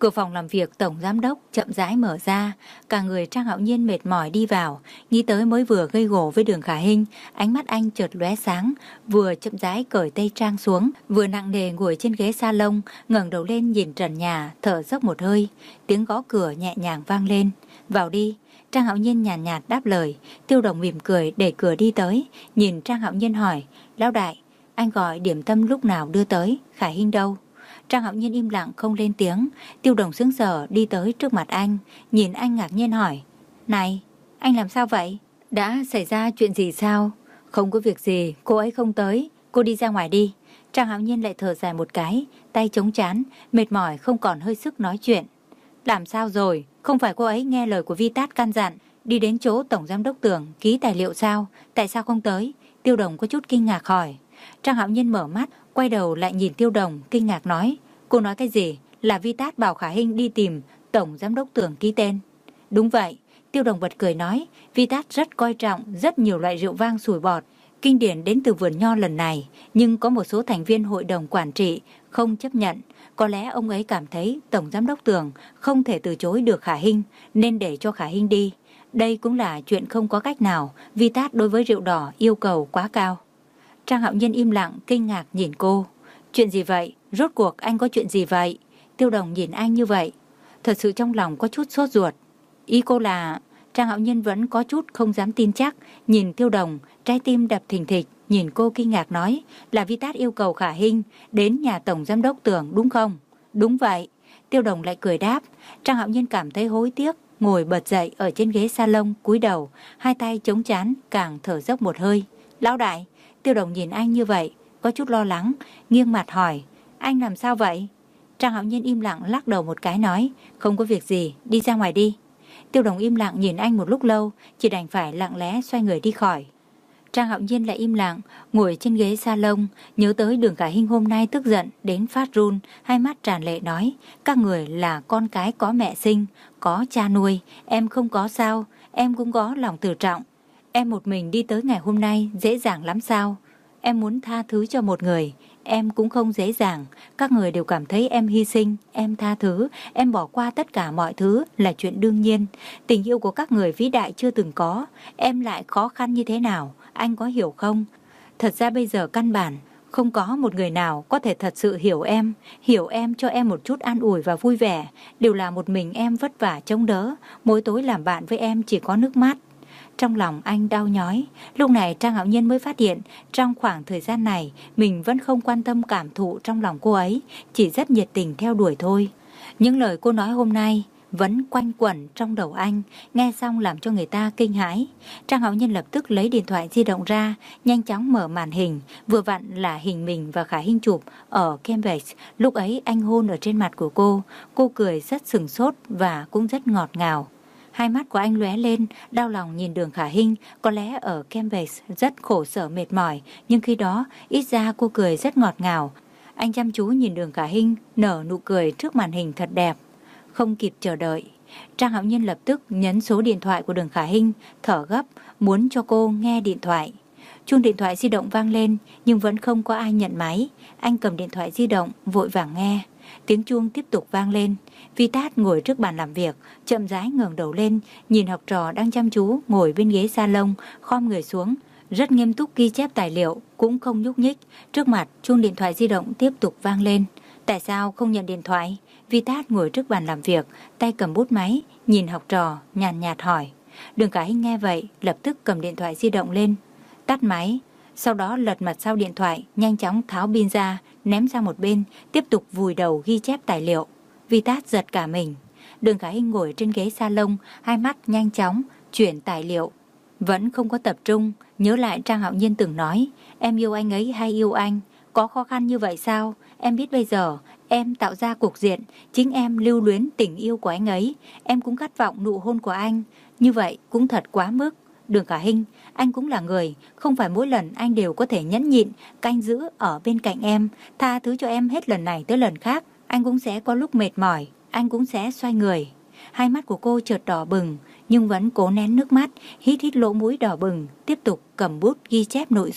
Cửa phòng làm việc tổng giám đốc chậm rãi mở ra, cả người Trang Hạo Nhiên mệt mỏi đi vào, nghĩ tới mới vừa gây gổ với Đường Khả Hinh, ánh mắt anh chợt lóe sáng, vừa chậm rãi cởi tây trang xuống, vừa nặng nề ngồi trên ghế salon, ngẩng đầu lên nhìn trần nhà, thở dốc một hơi, tiếng gõ cửa nhẹ nhàng vang lên. "Vào đi." Trang Hạo Nhiên nhàn nhạt, nhạt đáp lời. Tiêu Đồng mỉm cười đẩy cửa đi tới, nhìn Trang Hạo Nhiên hỏi: "Lão đại, anh gọi điểm tâm lúc nào đưa tới, Khả Hinh đâu?" Trang Hạo Nhiên im lặng không lên tiếng. Tiêu Đồng sững sờ đi tới trước mặt anh, nhìn anh ngạc nhiên hỏi: "Này, anh làm sao vậy? Đã xảy ra chuyện gì sao?" "Không có việc gì, cô ấy không tới, cô đi ra ngoài đi." Trang Hạo Nhiên lại thở dài một cái, tay chống trán, mệt mỏi không còn hơi sức nói chuyện. "Làm sao rồi? Không phải cô ấy nghe lời của Vi Tát căn dặn, đi đến chỗ Tổng Giám đốc Tưởng ký tài liệu sao? Tại sao không tới?" Tiêu Đồng có chút kinh ngạc hỏi. Trang Hạo Nhiên mở mắt, quay đầu lại nhìn Tiêu Đồng, kinh ngạc nói: "Cô nói cái gì? Là Vi Tát bảo Khả Hinh đi tìm Tổng Giám đốc Tưởng ký tên?" "Đúng vậy." Tiêu Đồng bật cười nói: "Vi Tát rất coi trọng rất nhiều loại rượu vang sủi bọt, kinh điển đến từ vườn nho lần này, nhưng có một số thành viên hội đồng quản trị không chấp nhận. Có lẽ ông ấy cảm thấy Tổng Giám đốc Tưởng không thể từ chối được Khả Hinh, nên để cho Khả Hinh đi. Đây cũng là chuyện không có cách nào, Vi Tát đối với rượu đỏ yêu cầu quá cao." Trang Hạo Nhiên im lặng, kinh ngạc nhìn cô. "Chuyện gì vậy? Rốt cuộc anh có chuyện gì vậy?" Tiêu Đồng nhìn anh như vậy, thật sự trong lòng có chút sốt ruột. "Ý cô là..." Trang Hạo Nhiên vẫn có chút không dám tin chắc, nhìn Tiêu Đồng, trái tim đập thình thịch, nhìn cô kinh ngạc nói: "Là Vi Tát yêu cầu Khả Hinh đến nhà Tổng Giám đốc Tưởng đúng không?" "Đúng vậy." Tiêu Đồng lại cười đáp. Trang Hạo Nhiên cảm thấy hối tiếc, ngồi bật dậy ở trên ghế salon, cúi đầu, hai tay chống trán, càng thở dốc một hơi. "Lão đại." Tiêu Đồng nhìn anh như vậy, có chút lo lắng, nghiêng mặt hỏi: "Anh làm sao vậy?" Trang Hạo Nhiên im lặng lắc đầu một cái nói: "Không có việc gì, đi ra ngoài đi." Tiêu Đồng im lặng nhìn anh một lúc lâu, chỉ đành phải lặng lẽ xoay người đi khỏi. Trang Hạo Nhiên lại im lặng, ngồi trên ghế salon, nhớ tới Đường Khả Hinh hôm nay tức giận đến phát run, hai mắt tràn lệ nói: "Các người là con cái có mẹ sinh, có cha nuôi, em không có sao, em cũng có lòng tự trọng. Em một mình đi tới ngày hôm nay dễ dàng lắm sao? Em muốn tha thứ cho một người, em cũng không dễ dàng. Các người đều cảm thấy em hy sinh, em tha thứ, em bỏ qua tất cả mọi thứ là chuyện đương nhiên. Tình yêu của các người vĩ đại chưa từng có, em lại khó khăn như thế nào, anh có hiểu không? Thật ra bây giờ căn bản không có một người nào có thể thật sự hiểu em, hiểu em cho em một chút an ủi và vui vẻ. Đều là một mình em vất vả chống đỡ, mỗi tối làm bạn với em chỉ có nước mắt." Trong lòng anh đau nhói. Lúc này Trang Hạo Nhiên mới phát hiện trong khoảng thời gian này mình vẫn không quan tâm cảm thụ trong lòng cô ấy, chỉ rất nhiệt tình theo đuổi thôi. Những lời cô nói hôm nay vẫn quanh quẩn trong đầu anh, nghe xong làm cho người ta kinh hãi. Trang Hạo Nhiên lập tức lấy điện thoại di động ra, nhanh chóng mở màn hình, vừa vặn là hình mình và Khả Hinh chụp ở Cambridge. Lúc ấy anh hôn ở trên mặt của cô, cô cười rất sừng sốt và cũng rất ngọt ngào. Hai mắt của anh lóe lên, đau lòng nhìn Đường Khả Hinh, có lẽ ở Cambridge rất khổ sở mệt mỏi, nhưng khi đó ít ra cô cười rất ngọt ngào. Anh chăm chú nhìn Đường Khả Hinh, nở nụ cười trước màn hình thật đẹp. Không kịp chờ đợi, Trang Hạo Nhiên lập tức nhấn số điện thoại của Đường Khả Hinh, thở gấp, muốn cho cô nghe điện thoại. Chuông điện thoại di động vang lên, nhưng vẫn không có ai nhận máy. Anh cầm điện thoại di động, vội vàng nghe. Tiếng chuông tiếp tục vang lên. Vi Tát ngồi trước bàn làm việc, chậm rãi ngẩng đầu lên, nhìn học trò đang chăm chú ngồi bên ghế salon, khom người xuống, rất nghiêm túc ghi chép tài liệu, cũng không nhúc nhích. Trước mặt, chuông điện thoại di động tiếp tục vang lên. Tại sao không nhận điện thoại? Vi Tát ngồi trước bàn làm việc, tay cầm bút máy, nhìn học trò, nhàn nhạt hỏi. Đường Khả Hinh nghe vậy, lập tức cầm điện thoại di động lên, tắt máy, sau đó lật mặt sau điện thoại, nhanh chóng tháo pin ra, ném sang một bên, tiếp tục vùi đầu ghi chép tài liệu. Vi Tát giật cả mình. Đường Khả Hinh ngồi trên ghế salon, hai mắt nhanh chóng chuyển tài liệu, vẫn không có tập trung. Nhớ lại Trang Hạo Nhiên từng nói, em yêu anh ấy hay yêu anh, có khó khăn như vậy sao? Em biết bây giờ em tạo ra cục diện, chính em lưu luyến tình yêu của anh ấy, em cũng khát vọng nụ hôn của anh, như vậy cũng thật quá mức. Đường Khả Hinh, anh cũng là người, không phải mỗi lần anh đều có thể nhẫn nhịn, canh giữ ở bên cạnh em, tha thứ cho em hết lần này tới lần khác. Anh cũng sẽ có lúc mệt mỏi, anh cũng sẽ xoay người. Hai mắt của cô chợt đỏ bừng, nhưng vẫn cố nén nước mắt, hít hít lỗ mũi đỏ bừng, tiếp tục cầm bút ghi chép nội dung.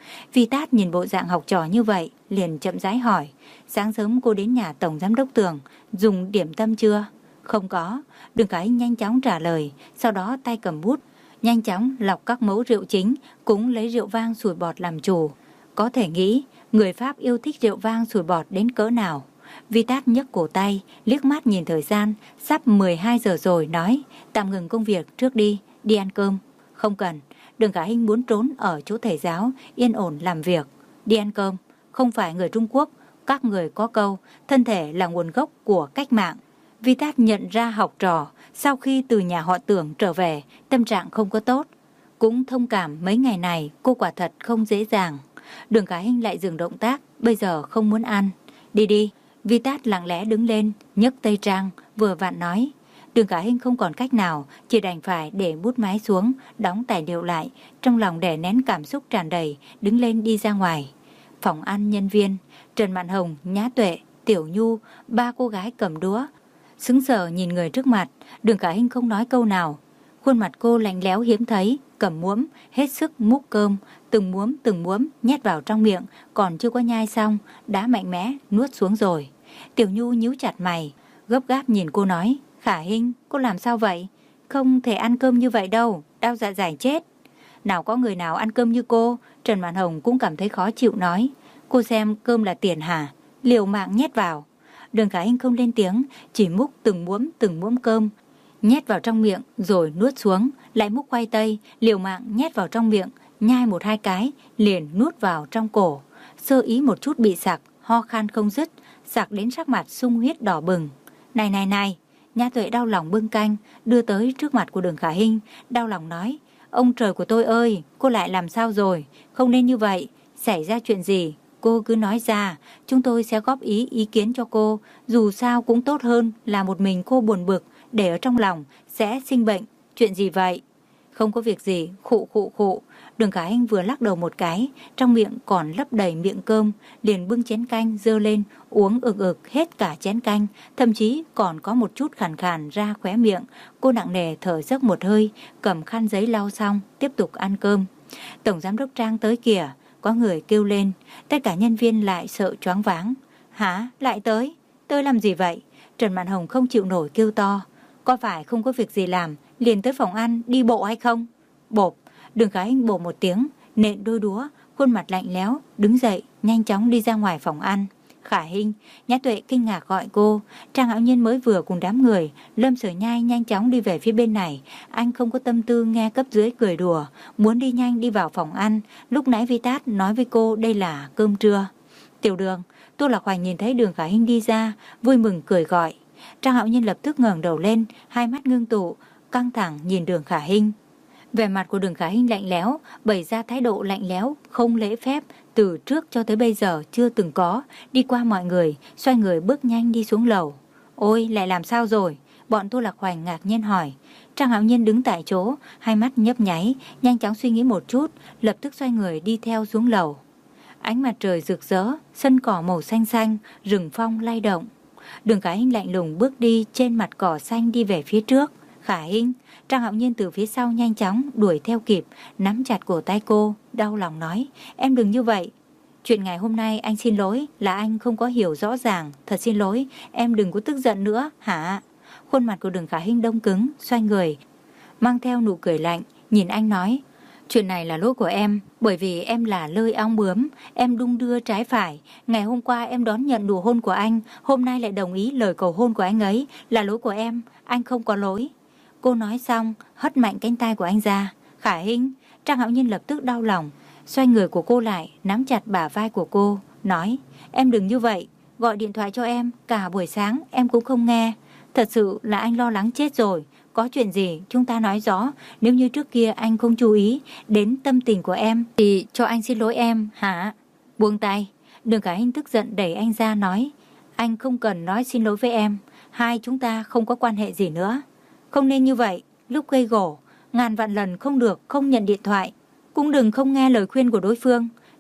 Vi Tát nhìn bộ dạng học trò như vậy, liền chậm rãi hỏi, sáng sớm cô đến nhà Tổng Giám đốc Tường, dùng điểm tâm chưa? Không có. Đường Khả Hinh nhanh chóng trả lời, sau đó tay cầm bút, nhanh chóng lọc các mẫu rượu chính, cũng lấy rượu vang sủi bọt làm chủ. Có thể nghĩ, người Pháp yêu thích rượu vang sủi bọt đến cỡ nào. Vi Tát nhấc cổ tay, liếc mắt nhìn thời gian, sắp mười hai giờ rồi, nói, tạm ngừng công việc trước đi, đi ăn cơm. Không cần, Đường Khả Hinh muốn trốn ở chỗ thầy giáo, yên ổn làm việc. Đi ăn cơm, không phải người Trung Quốc, các người có câu, thân thể là nguồn gốc của cách mạng. Vi Tát nhận ra học trò, sau khi từ nhà họ Tưởng trở về, tâm trạng không có tốt. Cũng thông cảm mấy ngày này cô quả thật không dễ dàng. Đường Khả Hinh lại dừng động tác, bây giờ không muốn ăn. Đi đi. Vi Tát lặng lẽ đứng lên, nhấc tay trang, vừa vặn nói. Đường Khả Hinh không còn cách nào, chỉ đành phải để bút máy xuống, đóng tài liệu lại, trong lòng đè nén cảm xúc tràn đầy, đứng lên đi ra ngoài. Phòng ăn nhân viên, Trần Mạn Hồng, Nhã Tuệ, Tiểu Nhu, ba cô gái cầm đũa, sững sờ nhìn người trước mặt. Đường Khả Hinh không nói câu nào, khuôn mặt cô lạnh lẽo hiếm thấy, cầm muỗng, hết sức múc cơm, từng muỗng từng muỗng nhét vào trong miệng, còn chưa có nhai xong, đã mạnh mẽ nuốt xuống rồi. Tiểu Nhu nhíu chặt mày, gấp gáp nhìn cô nói, Khả Hinh, cô làm sao vậy? Không thể ăn cơm như vậy đâu, đau dạ dày chết. Nào có người nào ăn cơm như cô. Trần Mạn Hồng cũng cảm thấy khó chịu nói, cô xem cơm là tiền hả? Liều mạng nhét vào. Đường Khả Hinh không lên tiếng, chỉ múc từng muỗng từng muỗng cơm, nhét vào trong miệng rồi nuốt xuống, lại múc khoai tây, liều mạng nhét vào trong miệng, nhai một hai cái, liền nuốt vào trong cổ. Sơ ý một chút bị sặc, ho khan không dứt, sặc đến sắc mặt sung huyết đỏ bừng. Này này này, Nhã Tuệ đau lòng bưng canh, đưa tới trước mặt của Đường Khả Hinh, đau lòng nói, ông trời của tôi ơi, cô lại làm sao rồi, không nên như vậy, xảy ra chuyện gì, cô cứ nói ra, chúng tôi sẽ góp ý ý kiến cho cô, dù sao cũng tốt hơn là một mình cô buồn bực, để ở trong lòng, sẽ sinh bệnh, chuyện gì vậy? Không có việc gì, khụ khụ khụ. Đường Khả Hinh vừa lắc đầu một cái, trong miệng còn lấp đầy miệng cơm, liền bưng chén canh dơ lên, uống ực ực hết cả chén canh, thậm chí còn có một chút khàn khàn ra khóe miệng. Cô nặng nề thở dốc một hơi, cầm khăn giấy lau xong, tiếp tục ăn cơm. Tổng Giám đốc Trang tới kìa, có người kêu lên, tất cả nhân viên lại sợ choáng váng. Hả? Lại tới? Tới làm gì vậy? Trần Mạn Hồng không chịu nổi kêu to. Có phải không có việc gì làm, liền tới phòng ăn, đi bộ hay không? Bộp, Đường Khả Hinh bổ một tiếng, nện đôi đũa, khuôn mặt lạnh lẽo, đứng dậy, nhanh chóng đi ra ngoài phòng ăn. Khả Hinh, Nhã Tuệ kinh ngạc gọi cô. Trang Hạo Nhiên mới vừa cùng đám người, Lâm Sở Nhai nhanh chóng đi về phía bên này. Anh không có tâm tư nghe cấp dưới cười đùa, muốn đi nhanh đi vào phòng ăn. Lúc nãy Vi Tát nói với cô đây là cơm trưa. Tiểu Đường, Tô Lạc Hoành nhìn thấy Đường Khả Hinh đi ra, vui mừng cười gọi. Trang Hạo Nhiên lập tức ngẩng đầu lên, hai mắt ngưng tụ, căng thẳng nhìn Đường Khả Hinh. Vẻ mặt của Đường Khả Hinh lạnh lẽo, bày ra thái độ lạnh lẽo, không lễ phép, từ trước cho tới bây giờ chưa từng có, đi qua mọi người, xoay người bước nhanh đi xuống lầu. Ôi, lại làm sao rồi? Bọn Tô Lạc Hoành ngạc nhiên hỏi. Trang Hạo Nhiên đứng tại chỗ, hai mắt nhấp nháy, nhanh chóng suy nghĩ một chút, lập tức xoay người đi theo xuống lầu. Ánh mặt trời rực rỡ, sân cỏ màu xanh xanh, rừng phong lay động. Đường Khả Hinh lạnh lùng bước đi trên mặt cỏ xanh đi về phía trước. Khả Hinh, Trang Hạo Nhiên từ phía sau nhanh chóng đuổi theo kịp, nắm chặt cổ tay cô, đau lòng nói, em đừng như vậy. Chuyện ngày hôm nay anh xin lỗi là anh không có hiểu rõ ràng, thật xin lỗi, em đừng có tức giận nữa, hả? Khuôn mặt của Đường Khả Hinh đông cứng, xoay người, mang theo nụ cười lạnh, nhìn anh nói, chuyện này là lỗi của em, bởi vì em là lơi ong bướm, em đung đưa trái phải. Ngày hôm qua em đón nhận nụ hôn của anh, hôm nay lại đồng ý lời cầu hôn của anh ấy, là lỗi của em, anh không có lỗi. Cô nói xong, hất mạnh cánh tay của anh ra. Khả Hinh, Trang Hạo Nhiên lập tức đau lòng, xoay người của cô lại, nắm chặt bả vai của cô, nói, em đừng như vậy, gọi điện thoại cho em, cả buổi sáng em cũng không nghe. Thật sự là anh lo lắng chết rồi. Có chuyện gì chúng ta nói rõ. Nếu như trước kia anh không chú ý đến tâm tình của em thì cho anh xin lỗi em, hả? Buông tay. Đường Khả Hinh tức giận đẩy anh ra nói, anh không cần nói xin lỗi với em, hai chúng ta không có quan hệ gì nữa. Không nên như vậy, lúc gây gổ ngàn vạn lần không được không nhận điện thoại, cũng đừng không nghe lời khuyên của đối phương.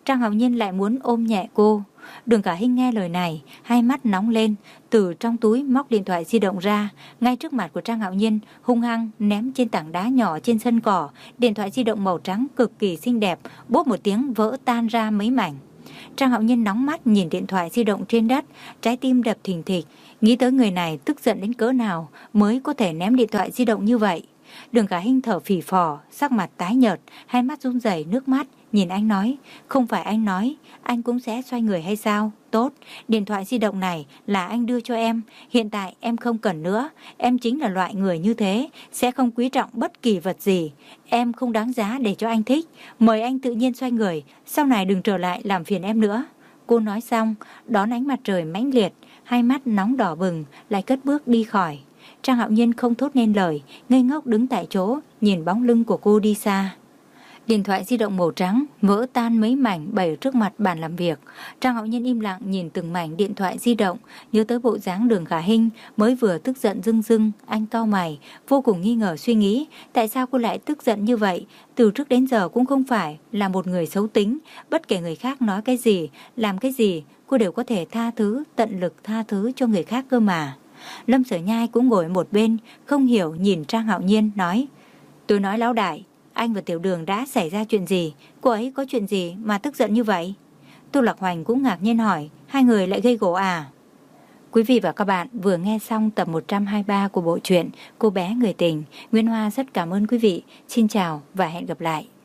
Trang Hạo Nhiên lại muốn ôm nhẹ cô. Đường Khả Hinh nghe lời này, hai mắt nóng lên, từ trong túi móc điện thoại di động ra, ngay trước mặt của Trang Hạo Nhiên, hung hăng ném trên tảng đá nhỏ trên sân cỏ. Điện thoại di động màu trắng cực kỳ xinh đẹp, bốp một tiếng vỡ tan ra mấy mảnh. Trang Hạo Nhiên nóng mắt nhìn điện thoại di động trên đất, trái tim đập thình thịch, nghĩ tới người này tức giận đến cỡ nào mới có thể ném điện thoại di động như vậy. Đường Khả Hinh thở phì phò, sắc mặt tái nhợt, hai mắt run rẩy nước mắt, nhìn anh nói, không phải anh nói, anh cũng sẽ xoay người hay sao? Tốt, điện thoại di động này là anh đưa cho em, hiện tại em không cần nữa, em chính là loại người như thế, sẽ không quý trọng bất kỳ vật gì, em không đáng giá để cho anh thích, mời anh tự nhiên xoay người, sau này đừng trở lại làm phiền em nữa. Cô nói xong, đón ánh mặt trời mãnh liệt, hai mắt nóng đỏ bừng, lại cất bước đi khỏi. Trang Hạo Nhiên không thốt nên lời, ngây ngốc đứng tại chỗ, nhìn bóng lưng của cô đi xa. Điện thoại di động màu trắng vỡ tan mấy mảnh bày trước mặt bàn làm việc. Trang Hạo Nhiên im lặng nhìn từng mảnh điện thoại di động, nhớ tới bộ dáng Đường Khả Hinh mới vừa tức giận rưng rưng. Anh cau mày, vô cùng nghi ngờ suy nghĩ, tại sao cô lại tức giận như vậy? Từ trước đến giờ cũng không phải là một người xấu tính, bất kể người khác nói cái gì, làm cái gì, cô đều có thể tha thứ, tận lực tha thứ cho người khác cơ mà. Lâm Sở Nhai cũng ngồi một bên, không hiểu nhìn Trang Hạo Nhiên nói, tôi nói lão đại, anh và Tiểu Đường đã xảy ra chuyện gì? Cô ấy có chuyện gì mà tức giận như vậy? Tô Lạc Hoành cũng ngạc nhiên hỏi, hai người lại gây gổ à? Quý vị và các bạn vừa nghe xong tập một trăm hai mươi ba của bộ truyện Cô bé người tình. Nguyên Hoa rất cảm ơn quý vị. Xin chào và hẹn gặp lại.